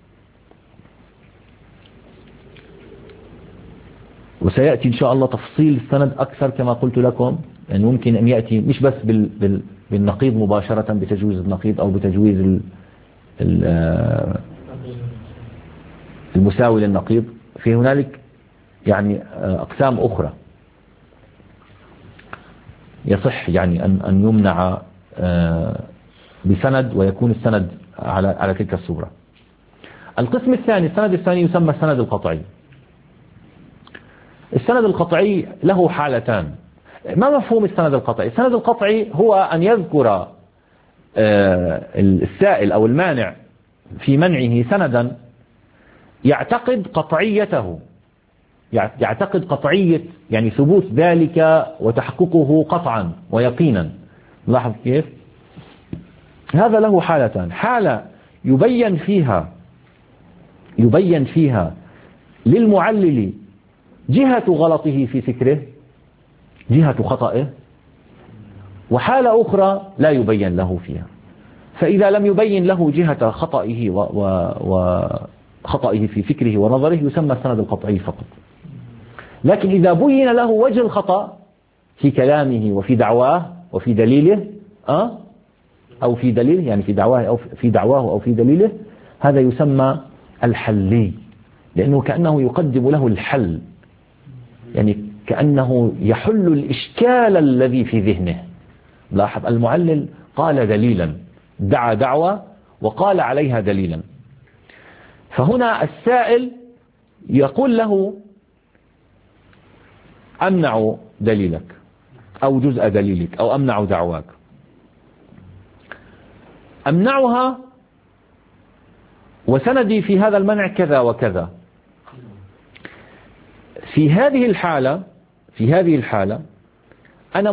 وسيأتي إن شاء الله تفصيل السند أكثر كما قلت لكم، يعني ممكن أن يأتي مش بس بالنقيض مباشرة بتجويز النقيض أو بتجويز المساوي للنقيض، في هنالك يعني أقسام أخرى يصح يعني أن يمنع بسند ويكون السند على تلك الصورة. القسم الثاني، السند الثاني يسمى السند القطعي. السند القطعي له حالتان. ما مفهوم السند القطعي؟ السند القطعي هو أن يذكر السائل أو المانع في منعه سندا يعتقد قطعيته، يعتقد قطعية يعني ثبوت ذلك وتحققه قطعا ويقينا. لاحظ كيف؟ هذا له حالتان. حالة يبين فيها للمعلل جهة غلطه في فكره، جهة خطئه، وحالة أخرى لا يبين له فيها. فإذا لم يبين له جهة خطئه وخطئه في فكره ونظره يسمى السند القطعي فقط. لكن إذا بين له وجه الخطأ في كلامه وفي دعواه وفي دليله أو في دليله، يعني في دعواه أو في دليله، هذا يسمى الحلي، لأنه كأنه يقدم له الحل، يعني كأنه يحل الإشكال الذي في ذهنه. لاحظ، المعلل قال دليلا، دعا دعوة وقال عليها دليلا، فهنا السائل يقول له أمنع دليلك أو جزء دليلك أو أمنع دعواك، أمنعها وسندي في هذا المنع كذا وكذا. في هذه الحالة أنا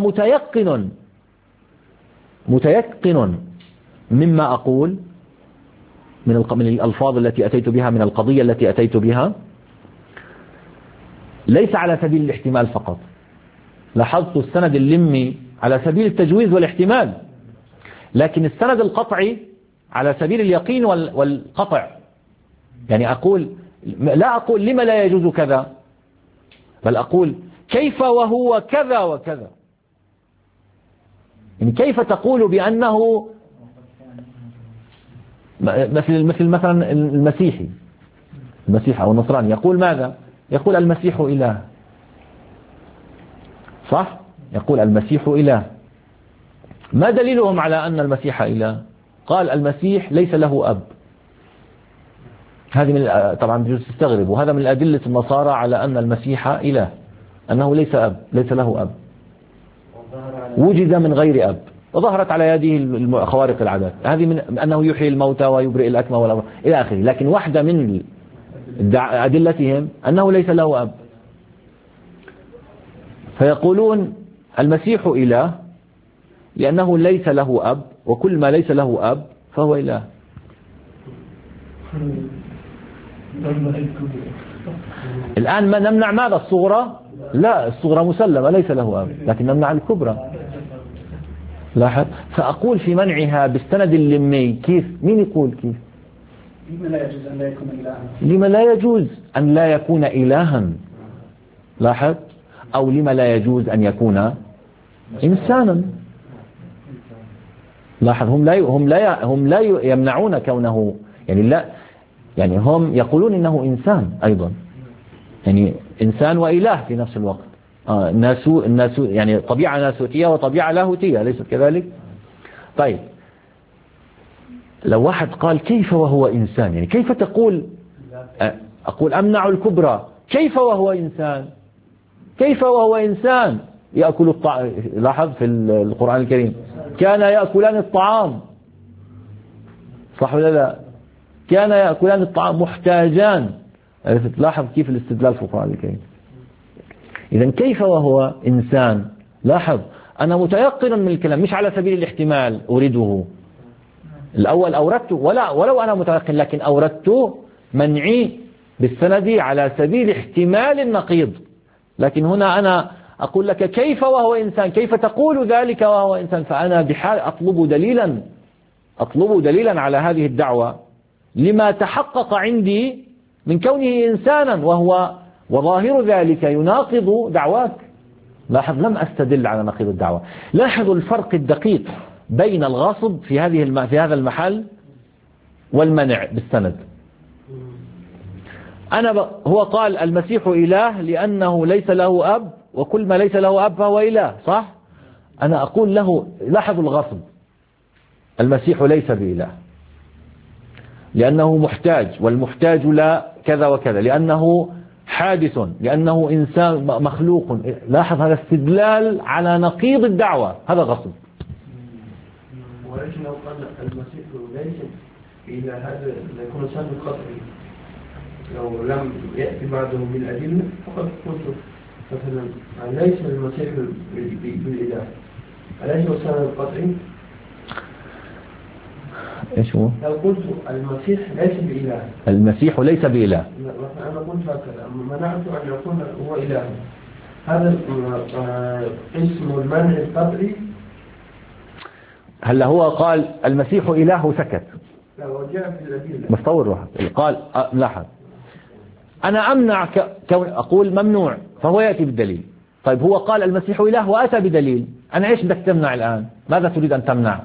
متيقن مما أقول من الألفاظ التي أتيت بها، من القضية التي أتيت بها، ليس على سبيل الاحتمال فقط. لاحظت السند اللمي على سبيل التجويز والاحتمال، لكن السند القطعي على سبيل اليقين والقطع. يعني لا أقول لما لا يجوز كذا، بل أقول كيف وهو كذا وكذا. يعني كيف تقول بأنه مثلا المسيحي أو النصراني يقول ماذا؟ يقول المسيح إله، صح؟ يقول المسيح إله. ما دليلهم على أن المسيح إله؟ قال المسيح ليس له أب. هذه طبعا بجوز تستغرب، وهذا من الأدلة النصارى على أن المسيح إله، أنه ليس له أب، وجد من غير أب، وظهرت على يده خوارق العادات. هذه من أنه يحيي الموتى ويبرئ الأكمى والأبرص إلى آخره. لكن واحدة من أدلتهم أنه ليس له أب، فيقولون المسيح إله لأنه ليس له أب، وكل ما ليس له أب فهو إله. الآن ما نمنع ماذا؟ الصغرى؟ لا، الصغرى مسلمة ليس له أب، لكن نمنع الكبرى. لاحظ. فأقول في منعها بالسند اللمي كيف؟ مين يقول كيف؟ لما لا يجوز أن لا يكون إلها؟ لما لا يجوز أن لا يكون إلها؟ لاحظ. أو لما لا يجوز أن يكون إنسانا؟ لاحظ. هم لا يمنعون كونه، يعني هم يقولون إنه إنسان أيضا، يعني إنسان وإله في نفس الوقت. يعني طبيعة ناسوتية وطبيعة لاهوتية، ليست كذلك؟ طيب لو واحد قال كيف وهو إنسان، يعني كيف تقول؟ أقول أمنع الكبرى، كيف وهو إنسان؟ كيف وهو إنسان يأكل الطعام؟ لاحظ في القرآن الكريم كان يأكلان الطعام، صح ولا لا؟ كان يأكلان الطعام محتاجان. لاحظ كيف الاستدلال في القرآن الكريم. إذن كيف وهو إنسان؟ لاحظ. أنا متيقن من الكلام، مش على سبيل الاحتمال أريده. الأول أوردت ولو أنا متيقن، لكن أوردت منعي بالسند على سبيل احتمال النقيض. لكن هنا أنا أقول لك كيف وهو إنسان، كيف تقول ذلك وهو إنسان؟ فأنا بحال أطلب دليلا على هذه الدعوة لما تحقق عندي من كونه إنسانا، وظاهر ذلك يناقض دعواك. لاحظ، لم أستدل على نقيض الدعوة. لاحظوا الفرق الدقيق بين الغصب في هذا المحل والمنع بالسند. هو قال المسيح إله لأنه ليس له أب، وكل ما ليس له أب فهو إله، صح؟ أنا أقول له لاحظوا الغصب، المسيح ليس بإله لأنه محتاج، والمحتاج لا كذا وكذا، لأنه حادث، لأنه إنسان مخلوق. لاحظ هذا استدلال على نقيض الدعوة، هذا غصب. ولكن لو قال المسيح ليس إلى هذا يكون سند قطعي، لو لم يأتي بعده بالأدلة فقد قلت مثلا ليس المسيح بالإله، أليس هو سند قطعي؟ إيش هو؟ لو قلت المسيح ليس بإله، المسيح ليس بإله، أنا قلت هكذا، منعت أن يكون هو إله، هذا اسم المنع القطعي. هل هو قال المسيح إله وسكت؟ لا، وجاء في الأدلة مستور واحد قال لاحظ، أنا أمنع أقول ممنوع، فهو يأتي بالدليل. طيب هو قال المسيح إله وأتى بدليل، أنا إيش بدك تمنع الآن؟ ماذا تريد أن تمنع؟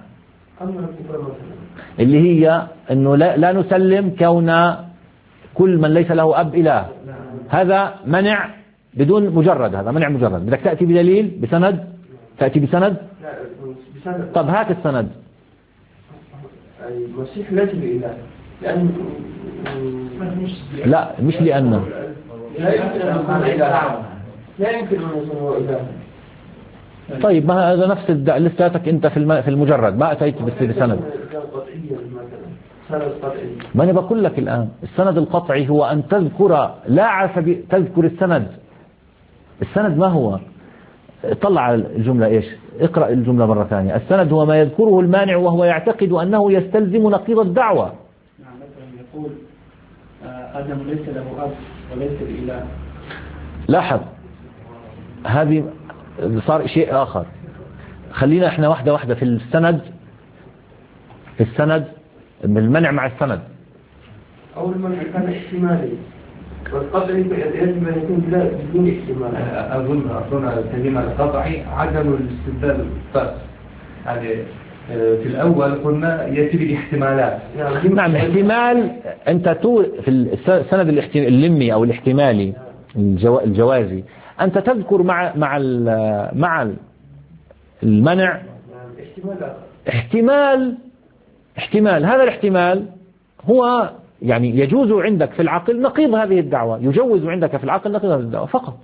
اللي هي أنه لا نسلم كون كل من ليس له أب إله. هذا منع بدون مجرد، هذا منع مجرد. بدك تأتي بدليل بسند، تأتي بسند. طب هات السند. المسيح ليس بإله لأن لا، مش لأنه لا يمكن أن يكون إله، لا يمكن أن يكون إله. طيب ما هذا نفس لساتك أنت في المجرد، ما أتيت بسند. قطعيا مثلا سند قطعي. ما أنا بقول لك الآن السند القطعي هو أن تذكر لا على سبيل تذكر السند ما هو؟ طلع على الجملة إيش؟ اقرأ الجملة مرة ثانية. السند هو ما يذكره المانع وهو يعتقد أنه يستلزم نقيض الدعوة. نعم مثلا يقول آدم ليس له أب وليس الإله. لاحظ هذه صار شيء آخر. خلينا احنا واحدة واحدة في السند من المنع مع السند. أو المنع كان احتمالي والقطعي يجب أن يكون بدون احتمال. أظن الكلمة القطعي عدم الاستدلال بس. يعني في الأول قلنا يأتي بالاحتمالات. نعم احتمال أنت في السند اللمي أو الاحتمالي الجوازي أنت تذكر مع المنع احتمال هذا الاحتمال هو يعني يجوز عندك في العقل نقيض هذه الدعوة، يجوز عندك في العقل نقيض هذه الدعوة فقط.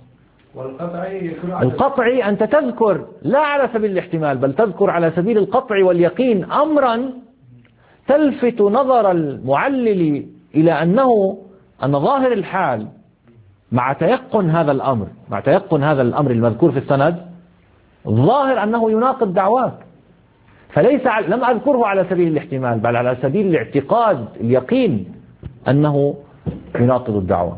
القطعي أنت تذكر لا على سبيل الاحتمال بل تذكر على سبيل القطع واليقين أمرا تلفت نظر المعلل إلى أن ظاهر الحال مع تيقن هذا الأمر المذكور في السند الظاهر أنه يناقض دعواك، لم أذكره على سبيل الاحتمال بل على سبيل الاعتقاد اليقين أنه يناقض الدعوة.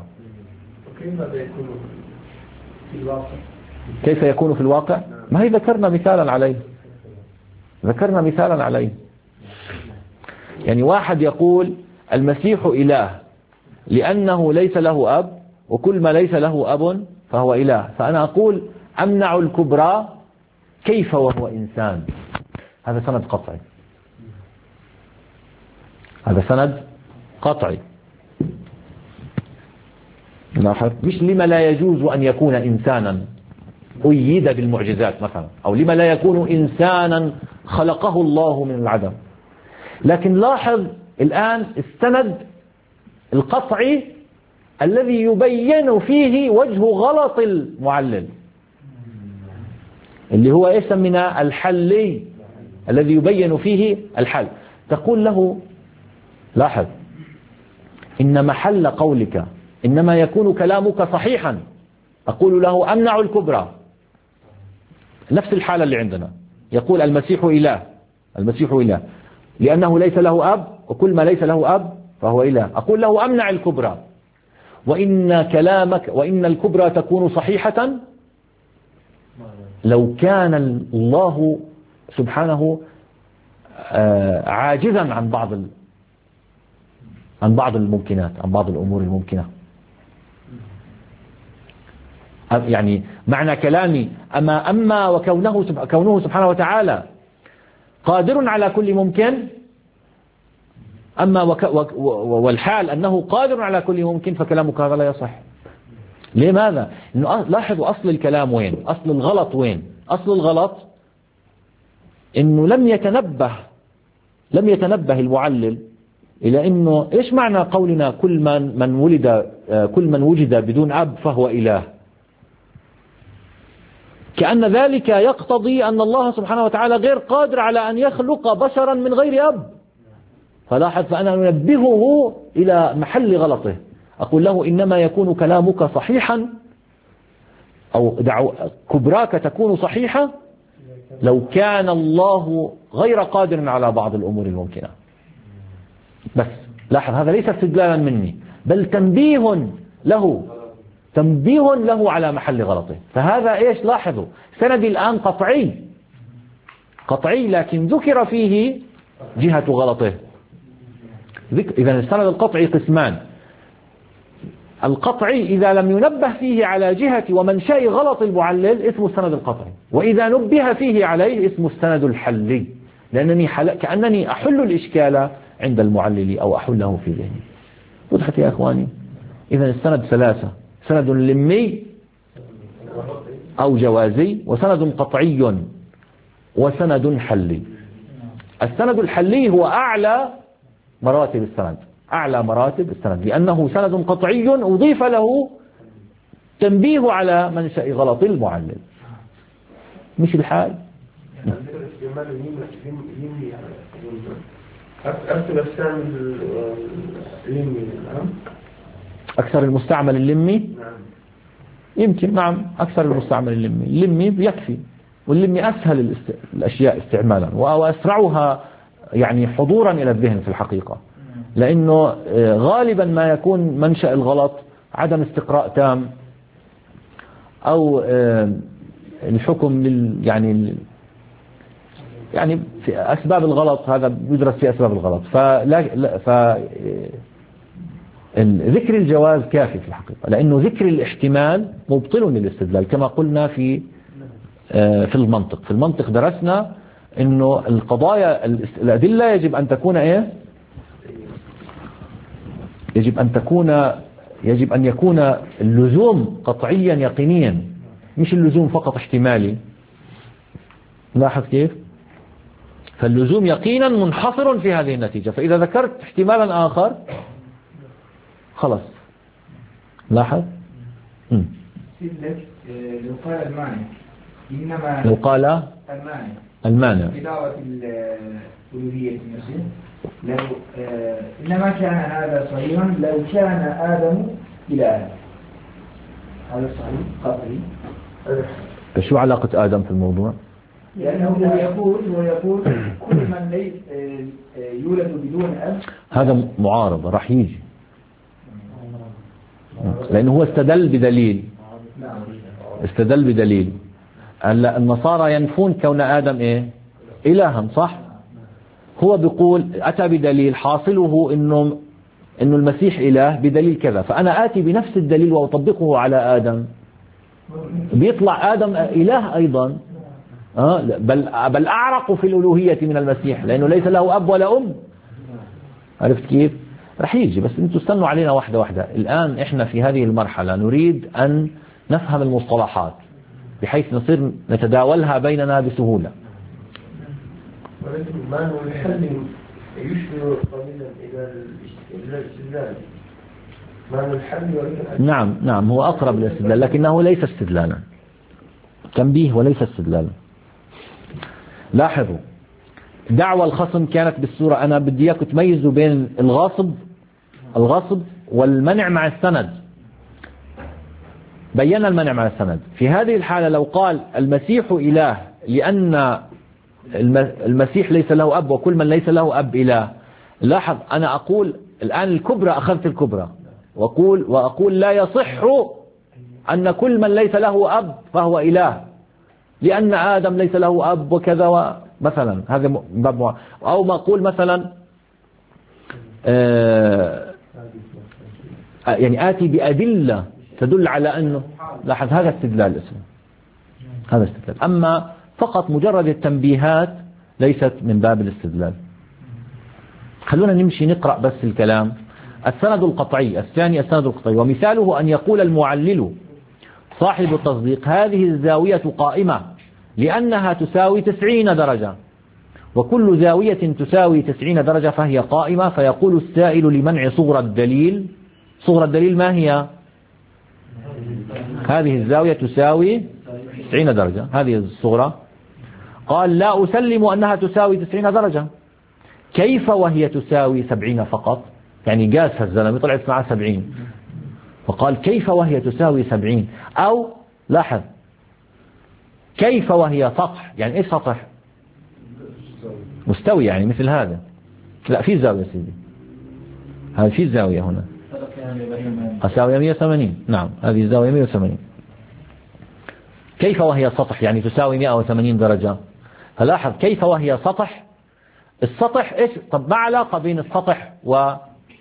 كيف يكون في الواقع؟ ما هي ذكرنا مثالا عليه. يعني واحد يقول المسيح إله لأنه ليس له أب وكل ما ليس له أب فهو إله، فأنا أقول أمنع الكبرى كيف وهو إنسان. هذا سند قطعي. لاحظ مش لما لا يجوز أن يكون إنسانا أيد بالمعجزات مثلا، أو لما لا يكون إنسانا خلقه الله من العدم. لكن لاحظ الآن السند القطعي الذي يبين فيه وجه غلط المعلل اللي هو إيش سمينا الحلي الذي يبين فيه الحل. تقول له لاحظ إن محل قولك إنما يكون كلامك صحيحا. أقول له أمنع الكبرى نفس الحالة اللي عندنا. يقول المسيح إله لأنه ليس له أب وكل ما ليس له أب فهو إله. أقول له أمنع الكبرى وإن الكبرى تكون صحيحة لو كان الله سبحانه عاجزا عن بعض الممكنات، عن بعض الأمور الممكنة. يعني معنى كلامي أما وكونه سبحانه وتعالى قادر على كل ممكن، أما والحال أنه قادر على كل ممكن فكلامك هذا لا يصح. لماذا؟ لاحظوا أصل الكلام وين، أصل الغلط وين. أصل الغلط إنه لم يتنبه المعلل إلى إنه إيش معنى قولنا كل من وجد بدون أب فهو إله. كأن ذلك يقتضي أن الله سبحانه وتعالى غير قادر على أن يخلق بشرا من غير أب. فلاحظ فأنا أنبهه إلى محل غلطه. أقول له إنما يكون كلامك صحيحا أو كبراك تكون صحيحة لو كان الله غير قادر على بعض الأمور الممكنة. بس لاحظ هذا ليس استدلالا مني بل تنبيه له على محل غلطه. فهذا إيش لاحظوا سندي الآن قطعي لكن ذكر فيه جهة غلطه. إذن السند القطعي قسمان. القطعي إذا لم ينبه فيه على جهة ومنشأ غلط المعلل اسمه السند القطعي، وإذا نبه فيه عليه اسمه السند الحلي، لأنني كأنني أحل الإشكال عند المعلل أو أحله في ذهني. وضحت يا أخواني؟ إذن السند ثلاثة: سند لمي أو جوازي، وسند قطعي، وسند حلي. السند الحلي هو أعلى مراتب السند لأنه سند قطعي أضيف له تنبيه على منشأ غلط المعلل. مش الحال؟ أكثر استعمل اللمي. نعم. أكثر المستعمل اللمي. نعم. يمكن نعم أكثر المستعمل اللمي يكفي، واللمي أسهل الأشياء استعمالا وأسرعها يعني حضورا إلى الذهن في الحقيقة، لأنه غالبا ما يكون منشأ الغلط عدم استقراء تام أو الحكم يعني في أسباب الغلط، هذا يدرس في أسباب الغلط. ذكر الجواز كافي في الحقيقة، لأنه ذكر الاحتمال مبطل للاستدلال كما قلنا في المنطق. في المنطق درسنا أنه القضايا الأدلة يجب أن تكون إيه؟ يجب أن يكون اللزوم قطعيا يقينيا، مش اللزوم فقط احتمالي. لاحظ كيف؟ فاللزوم يقينا منحصر في هذه النتيجة، فإذا ذكرت احتمالا آخر خلاص. لاحظ لو قال المانع إنما لو قال المانع بدعوة الألوهية المسيح لو إنما كان هذا صحيحا لو كان آدم إلها، هذا صحيح قطعي. شو علاقة آدم في الموضوع؟ لأنه يقول كل من يولد بدون أب. هذا معارضة راح يجي، لأنه هو استدل بدليل. النصارى ينفون كون آدم إيه؟ إلها، صح؟ هو بيقول أتى بدليل حاصله إنه المسيح إله بدليل كذا، فأنا آتي بنفس الدليل وأطبقه على آدم، بيطلع آدم إله أيضا. بل أعرق في الألوهية من المسيح، لأنه ليس له أب ولا أم. عرفت كيف؟ رح يجي، بس انتوا استنوا علينا واحدة واحدة. الآن احنا في هذه المرحلة نريد أن نفهم المصطلحات بحيث نصير نتداولها بيننا بسهولة. ولكن ما هو الحل يشبه قليلا إلى الاستدلال. ما هو الحل؟ نعم هو أقرب للاستدلال، لكنه ليس استدلالا. تنبيه وليس استدلالا. لاحظوا دعوى الخصم كانت بالصورة، أنا بدي إياكم تميزوا بين الغصب والمنع مع السند. بينا المنع مع السند. في هذه الحالة لو قال المسيح إله لأن المسيح ليس له أب وكل من ليس له أب إله، لاحظ أنا أقول الآن الكبرى، أخذت الكبرى وأقول لا يصح أن كل من ليس له أب فهو إله، لأن آدم ليس له أب وكذا مثلا. هذا باب. أو ما أقول مثلا يعني آتي بأدلة تدل على أنه، لاحظ هذا استدلال اسمه، هذا استدلال. أما فقط مجرد التنبيهات ليست من باب الاستدلال. خلونا نمشي نقرأ بس الكلام. السند القطعي الثاني، السند القطعي، ومثاله أن يقول المعلل صاحب التصديق هذه الزاوية قائمة لأنها تساوي 90 درجة، وكل زاوية تساوي 90 درجة فهي قائمة. فيقول السائل لمنع صغرى الدليل، صغرى الدليل ما هي؟ هذه الزاوية تساوي 90 درجة، هذه الصغرى. قال لا أسلم أنها تساوي 90 درجة. كيف وهي تساوي 70 فقط؟ يعني قاسها الزلمة طلعت معها 70، فقال كيف وهي تساوي 70؟ أو لاحظ كيف وهي سطح، يعني إيش سطح؟ مستوي، يعني مثل هذا. لا في زاوية سيدي، هذه في زاوية هنا زاوية 180. نعم هذه الزاوية 180. كيف وهي سطح يعني تساوي 180 درجة. فلاحظ كيف وهي سطح. السطح إيش؟ طب ما علاقة بين السطح وما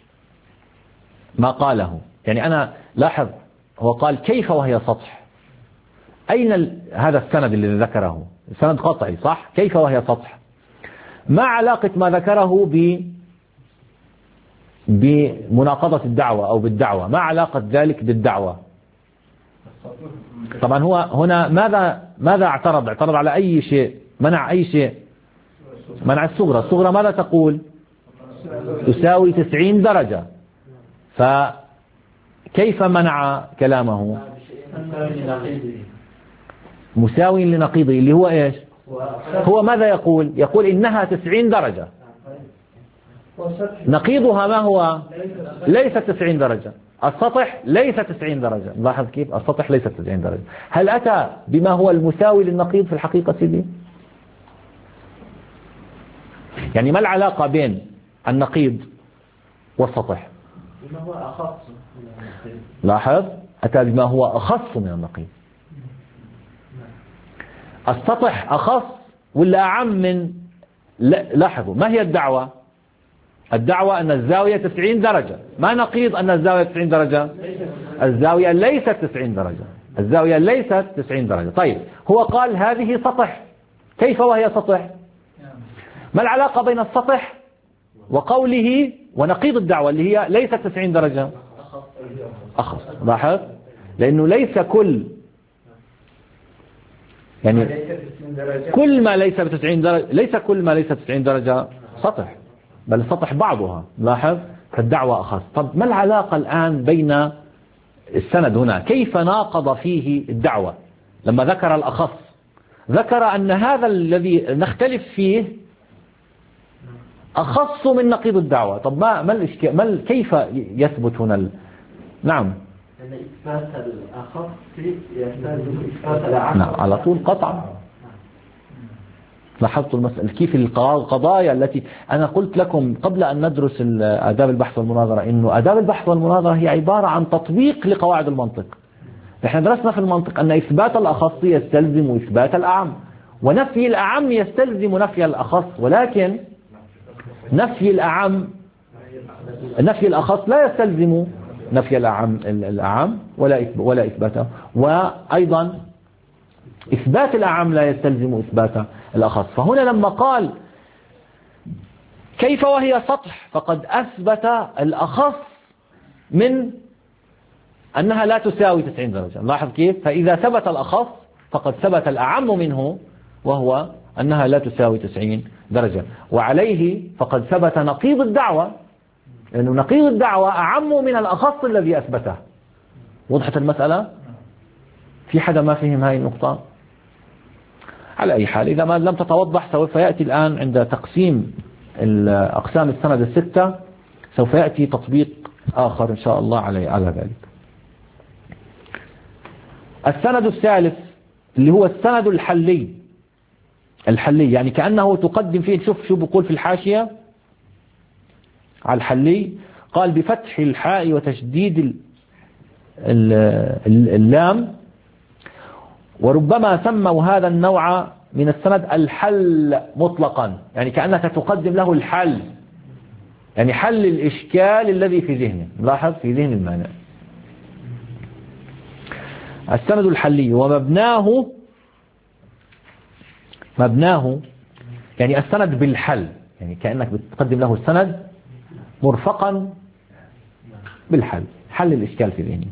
قاله؟ يعني أنا لاحظ هو قال كيف وهي سطح، أين هذا السند اللي ذكره؟ السند قطعي صح؟ كيف وهي سطح، ما علاقة ما ذكره بمناقضة الدعوة أو بالدعوة؟ ما علاقة ذلك بالدعوة؟ طبعا هو هنا ماذا اعترض على أي شيء؟ منع أي شيء؟ منع الصغرى. الصغرى ماذا تقول؟ تساوي 90 درجة. فكيف منع كلامه؟ مساوي لنقيضه اللي هو إيش؟ هو ماذا يقول؟ يقول إنها 90 درجة. نقيضها ما هو؟ ليس 90 درجة. السطح ليس 90 درجة. لاحظ كيف السطح ليس 90 درجة. هل أتى بما هو المساوي للنقيض في الحقيقة سيدي؟ يعني ما العلاقة بين النقيض والسطح؟ بما هو أخص. لاحظ أتى بما هو أخص من النقيض. السطح أخص ولا أعم من؟ لاحظوا ما هي الدعوة؟ الدعوة أن الزاوية 90 درجة. ما نقيض أن الزاوية 90 درجة؟ الزاوية ليست 90 درجة. الزاوية ليست 90 درجة. طيب هو قال هذه سطح. كيف وهي سطح؟ ما العلاقة بين السطح وقوله ونقيض الدعوة اللي هي ليست 90 درجة؟ أخص. لاحظ لأنه ليس كل يعني كل ما ليس ب 90 درجة، ليس كل ما ليس 90 درجة سطح، بل السطح بعضها. لاحظ فالدعوة أخص. طب ما العلاقة الآن بين السند هنا؟ كيف ناقض فيه الدعوة لما ذكر الأخص؟ ذكر أن هذا الذي نختلف فيه أخص من نقيض الدعوة. طب ما الإشكال؟ كيف يثبت هنا نعم أن إثبات الأخص يستلزم إثبات الأعم. نعم على طول قطعا. لاحظت المسألة كيف القضايا التي أنا قلت لكم قبل أن ندرس آداب البحث والمناظرة إنه آداب البحث والمناظرة هي عبارة عن تطبيق لقواعد المنطق. نحن درسنا في المنطق أن إثبات الأخص يستلزم إثبات الأعم، ونفي الأعم يستلزم نفي الأخص، ولكن نفي الأخص لا يستلزم نفي الأعم ولا إثباته، وأيضا إثبات الأعم لا يستلزم إثبات الأخص. فهنا لما قال كيف وهي سطح فقد أثبت الأخص من أنها لا تساوي 90 درجة. لاحظ كيف؟ فإذا ثبت الأخص فقد ثبت الأعم منه وهو أنها لا تساوي 90 درجة، وعليه فقد ثبت نقيض الدعوة، لأنه نقيض الدعوة أعم من الأخص الذي أثبته. وضحت المسألة؟ في حدا ما فهم هاي النقطة؟ على أي حال إذا ما لم تتوضح سوف يأتي الآن عند تقسيم أقسام السند الستة سوف يأتي تطبيق آخر إن شاء الله على ذلك. السند الثالث اللي هو السند الحلي يعني كأنه تقدم فيه، شوف شو بقول في الحاشية على الحلي، قال بفتح الحاء وتشديد اللام، وربما سموا هذا النوع من السند الحل مطلقا، يعني كأنك تقدم له الحل، يعني حل الإشكال الذي في ذهنه. لاحظ في ذهن المانع. السند الحلي ومبناه يعني السند بالحل، يعني كأنك بتقدم له السند مرفقا بالحل، حل الإشكال في ذهنه.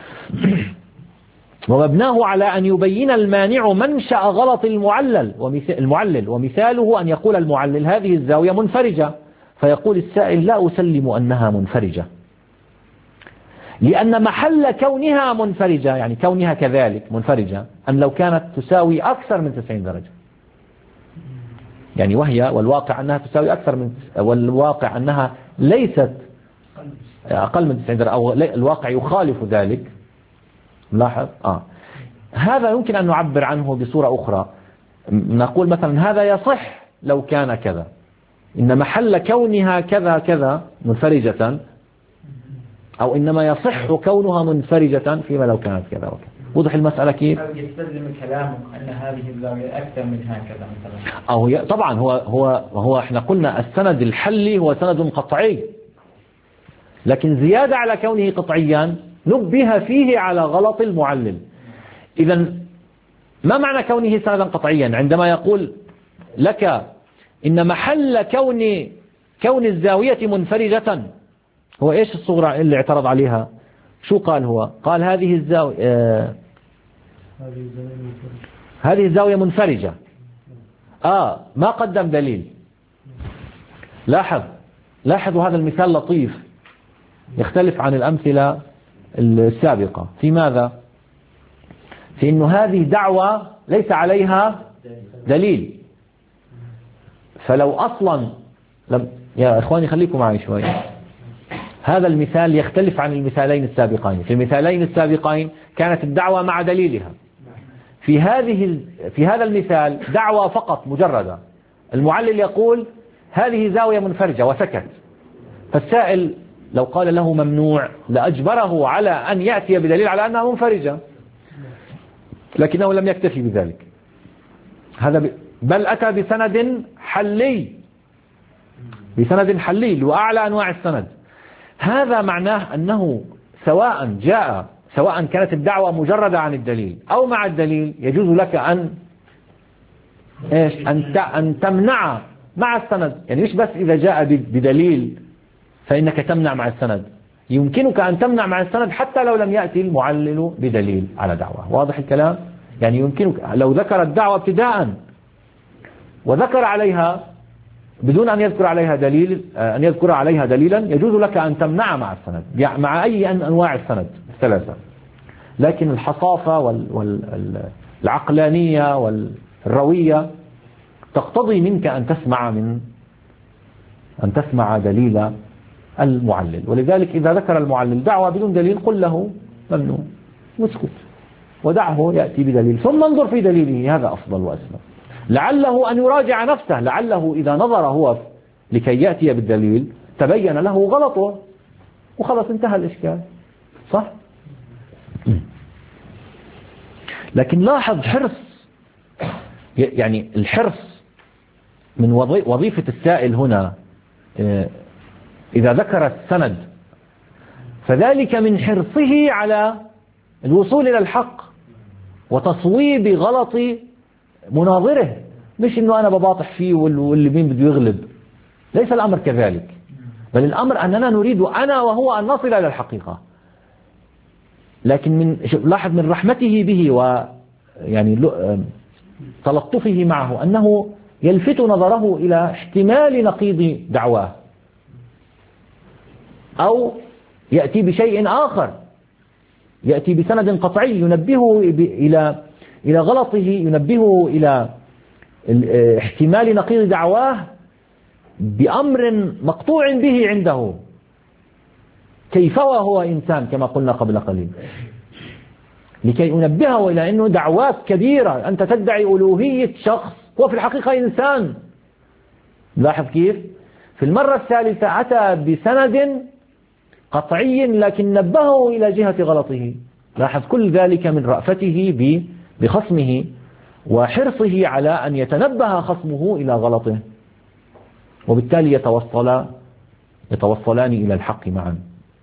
ومبناه على أن يبين المانع منشأ غلط المعلل، ومثاله أن يقول المعلل هذه الزاوية منفرجة، فيقول السائل لا أسلم أنها منفرجة، لأن محل كونها منفرجة يعني كونها كذلك منفرجة أن لو كانت تساوي أكثر من 90 درجة، يعني والواقع أنها تساوي أكثر من، والواقع أنها ليست أقل من 90 درجة، أو الواقع يخالف ذلك. لاحظ هذا يمكن أن نعبر عنه بصورة أخرى، نقول مثلا هذا يصح لو كان كذا، إن محل كونها كذا كذا منفرجة، أو إنما يصح كونها منفرجة فيما لو كانت كذا وكذا. وضح المسألة كيف؟ أو يستلزم كلامك أن هذه الزاوية أكثر من هكذا مثلا. أو طبعا هو احنا قلنا السند الحلي هو سند قطعي، لكن زيادة على كونه قطعيا نبه فيه على غلط المعلل. إذا ما معنى كونه سندا قطعيا؟ عندما يقول لك إن محل كون الزاوية منفرجة، هو إيش الصورة اللي اعترض عليها؟ شو قال هو؟ قال هذه الزاوية منفرجة. ما قدم دليل. لاحظوا هذا المثال لطيف يختلف عن الأمثلة السابقة في ماذا؟ في أنه هذه دعوة ليس عليها دليل، فلو أصلا يا إخواني خليكم معي شوي. هذا المثال يختلف عن المثالين السابقين. في المثالين السابقين كانت الدعوة مع دليلها. في هذا المثال دعوة فقط مجردة. المعلل يقول هذه زاوية منفرجة وسكت، فالسائل لو قال له ممنوع لأجبره على أن يأتي بدليل على أنها منفرجة، لكنه لم يكتفي بذلك. بل أتى بسند حلي وأعلى أنواع السند. هذا معناه أنه سواء كانت الدعوة مجردة عن الدليل أو مع الدليل، يجوز لك أن تمنع مع السند. يعني مش بس إذا جاء بدليل فإنك تمنع مع السند، يمكنك أن تمنع مع السند حتى لو لم يأتي المعلل بدليل على دعوة. واضح الكلام؟ يعني يمكنك لو ذكر الدعوة ابتداء وذكر عليها بدون أن يذكر عليها دليلا، يجوز لك أن تمنع مع السند مع أي أنواع السند الثلاثة. لكن الحصافة والعقلانية والروية تقتضي منك أن تسمع دليل المعلل. ولذلك إذا ذكر المعلل دعوة بدون دليل قل له ممنوع واسكت ودعه يأتي بدليل ثم انظر في دليله، هذا أفضل وأسلم. لعله أن يراجع نفسه، لعله إذا نظر هو لكي يأتي بالدليل تبين له غلطه وخلص انتهى الإشكال. صح؟ لكن لاحظ يعني الحرص من وظيفة السائل هنا. إذا ذكر السند فذلك من حرصه على الوصول إلى الحق وتصويب غلط مناظره، مش إنه أنا بباطح فيه واللي مين بده يغلب. ليس الأمر كذلك، بل الأمر أننا نريد أنا وهو أن نصل إلى الحقيقة. لكن لاحظ من رحمته به ويعني تلطفه معه أنه يلفت نظره إلى احتمال نقيض دعواه، أو يأتي بشيء آخر، يأتي بسند قطعي ينبهه إلى غلطه، ينبهه إلى احتمال نقيض دعواه بأمر مقطوع به عنده، كيف وهو إنسان كما قلنا قبل قليل، لكي أنبهه إلى أنه دعوات كبيرة. أنت تدعي ألوهية شخص هو في الحقيقة إنسان. لاحظ كيف في المرة الثالثة أتى بسند قطعي لكن نبهه إلى جهة غلطه. لاحظ كل ذلك من رأفته بخصمه وحرصه على أن يتنبه خصمه إلى غلطه، وبالتالي يتوصلان إلى الحق معا.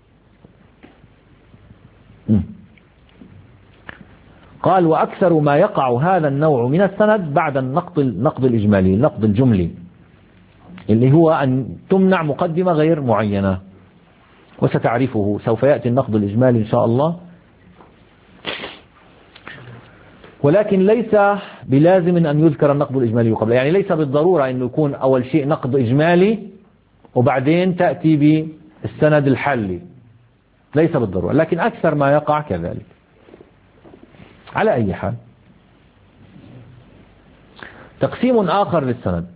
قال وأكثر ما يقع هذا النوع من السند بعد النقد الإجمالي، النقد الجملي، اللي هو أن تمنع مقدمة غير معينة، وستعرفه سوف يأتي النقد الإجمالي إن شاء الله. ولكن ليس بلازم أن يذكر النقد الإجمالي قبل، يعني ليس بالضرورة أن يكون أول شيء نقد إجمالي وبعدين تأتي بالسند الحلي، ليس بالضرورة، لكن أكثر ما يقع كذلك. على أي حال، تقسيم آخر للسند.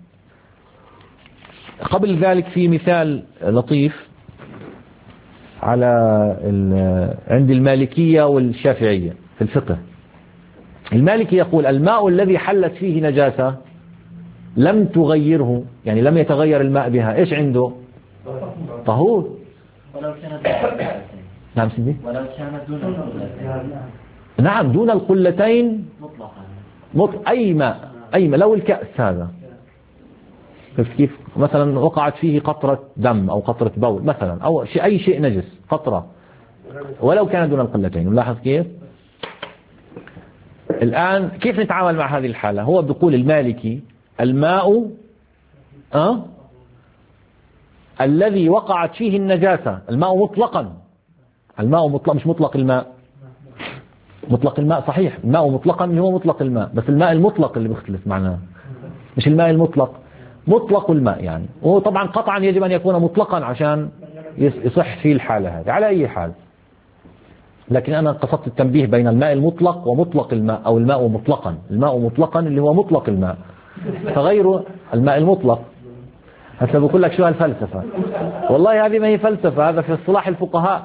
قبل ذلك في مثال لطيف عند المالكية والشافعية في الفقه. المالكي يقول الماء الذي حلت فيه نجاسة لم تغيره، يعني لم يتغير الماء بها، إيش عنده؟ طهور. ولو كانت نعم سيدي، ولو كانت دون القلتين. نعم دون القلتين مطلقا. أي ماء لو الكأس هذا كيف مثلا وقعت فيه قطرة دم أو قطرة بول مثلا، أو أي شيء نجس قطرة ولو كان دون القلتين. نلاحظ كيف الآن كيف نتعامل مع هذه الحالة. هو بيقول المالكي الماء الذي وقعت فيه النجاسة، الماء مطلقا، الماء مطلق مش مطلق الماء. مطلق الماء صحيح، الماء مطلقا اللي هو مطلق الماء، بس الماء المطلق اللي بيختلف معناه، مش الماء المطلق، مطلق الماء يعني. وهو طبعا قطعا يجب أن يكون مطلقا عشان يصح فيه الحالة هذه على أي حال. لكن أنا قصدت التنبيه بين الماء المطلق ومطلق الماء، أو الماء مطلقا. الماء مطلقا اللي هو مطلق الماء، فغير الماء المطلق. هسه بقول لك شو هالفلسفة. والله هذه ما هي فلسفة، هذا في اصطلاح الفقهاء.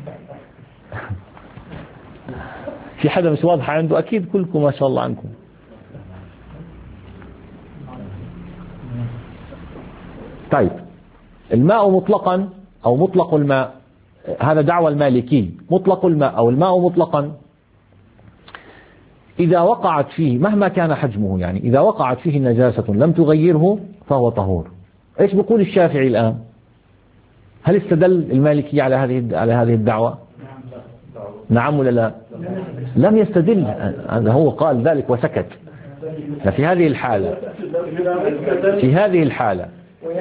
في حدا مش واضحة عنده؟ أكيد كلكم ما شاء الله عنكم. طيب الماء مطلقا أو مطلق الماء، هذا دعوى المالكي. مطلق الماء أو الماء مطلقا إذا وقعت فيه مهما كان حجمه، يعني إذا وقعت فيه نجاسة لم تغيره فهو طهور. إيش بيقول الشافعي الآن؟ هل استدل المالكي على هذه الدعوة؟ نعم ولا لا؟ لم يستدل. هو قال ذلك وسكت. ففي هذه الحالة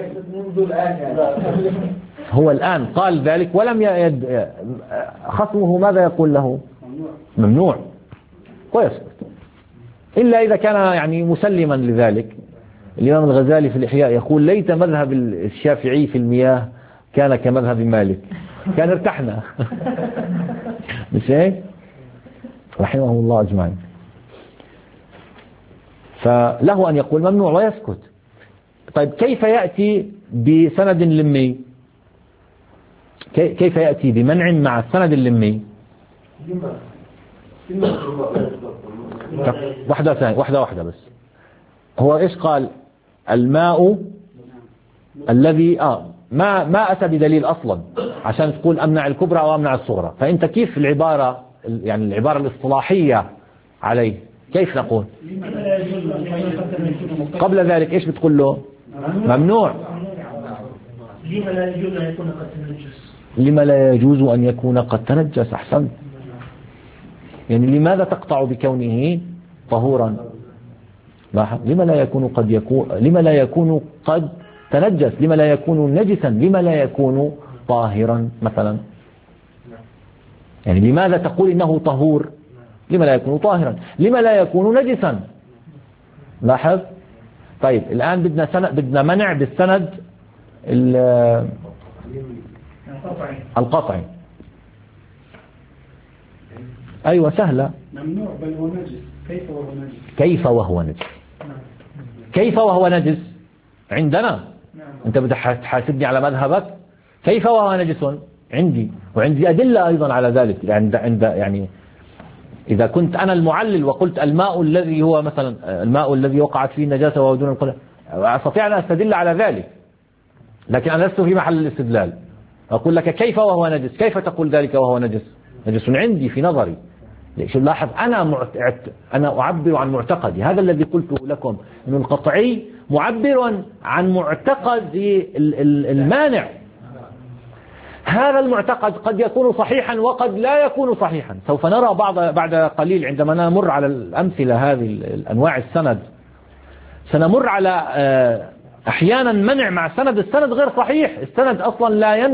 هو الآن قال ذلك ولم خصمه ماذا يقول له؟ ممنوع، ويسكت إلا إذا كان يعني مسلما لذلك. الإمام الغزالي في الإحياء يقول ليت مذهب الشافعي في المياه كان كمذهب مالك، كان ارتحنا. مش هيك؟ رحمه الله أجمعين. فله أن يقول ممنوع ويسكت. طيب كيف يأتي بسند لمي؟ كيف يأتي بمنع مع السند اللمي؟ واحدة بس. هو إيش قال؟ الماء الذي ما أتى بدليل أصلا عشان تقول أمنع الكبرى أو أمنع الصغرى. فأنت كيف العبارة، يعني العبارة الاصطلاحية عليه كيف نقول؟ قبل ذلك إيش بتقول له؟ ممنوع. لما لا يجوز أن يكون قد تنجس؟ لما لا يجوز أن يكون قد تنجس. أحسنت. يعني لماذا تقطع بكونه طهورا؟ لما لا يكون قد تنجس؟ لما لا يكون نجسا؟ لما لا يكون طاهرا مثلا؟ يعني لماذا تقول إنه طهور؟ لما لا يكون طاهرا؟ لما لا يكون نجسا؟ لاحظ. طيب الآن بدنا منع بالسند القطعي. أيوة سهلة. ممنوع بل هو نجس. كيف وهو نجس؟ كيف وهو نجس عندنا؟ أنت بدك تحاسبني على مذهبك. كيف وهو نجس عندي، وعندي أدلة أيضا على ذلك. يعني إذا كنت أنا المعلل وقلت الماء الذي هو مثلا الماء الذي وقعت فيه النجاسة وهو دون القدر، أستطيع أن أستدل على ذلك، لكن أنا لست في محل الاستدلال. أقول لك كيف وهو نجس؟ كيف تقول ذلك وهو نجس؟ نجس عندي في نظري. شو لاحظ، أنا أعبر عن معتقدي. هذا الذي قلته لكم إنه القطعي معبر عن معتقد المانع. هذا المعتقد قد يكون صحيحا وقد لا يكون صحيحا. سوف نرى بعد قليل عندما نمر على الأمثلة هذه الأنواع السند، سنمر على أحيانا منع مع السند غير صحيح. السند أصلا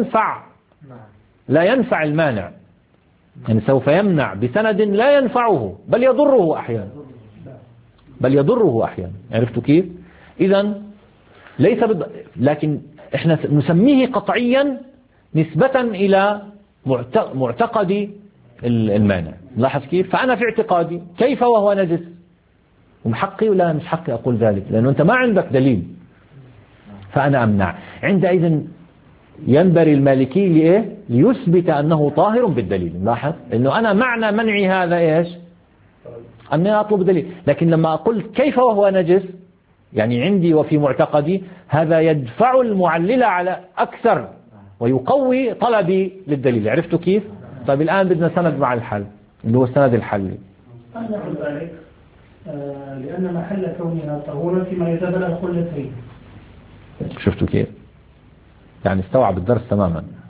لا ينفع المانع، يعني سوف يمنع بسند لا ينفعه بل يضره أحيانا. عرفتوا كيف؟ إذن ليس لكن احنا نسميه قطعيا نسبة إلى معتقد المانع. لاحظ كيف؟ فأنا في اعتقادي كيف وهو نجس، ومحقي ولا مش حقي أقول ذلك، لأنه أنت ما عندك دليل، فأنا أمنع. عندئذ ينبغي المالكي لإيه؟ ليثبت أنه طاهر بالدليل. لاحظ أنه أنا معنى منعي هذا إيش؟ أني أطلب دليل. لكن لما أقول كيف وهو نجس، يعني عندي وفي معتقدي، هذا يدفع المعلل على أكثر ويقوي طلبي للدليل. عرفتوا كيف؟ طيب الآن بدنا سند مع الحل اللي هو السند الحلي. أنا أقول ذلك لأن محل كونها طهورا فيما يتبلغ قلتين. شفتوا كيف؟ يعني استوعب الدرس تماما.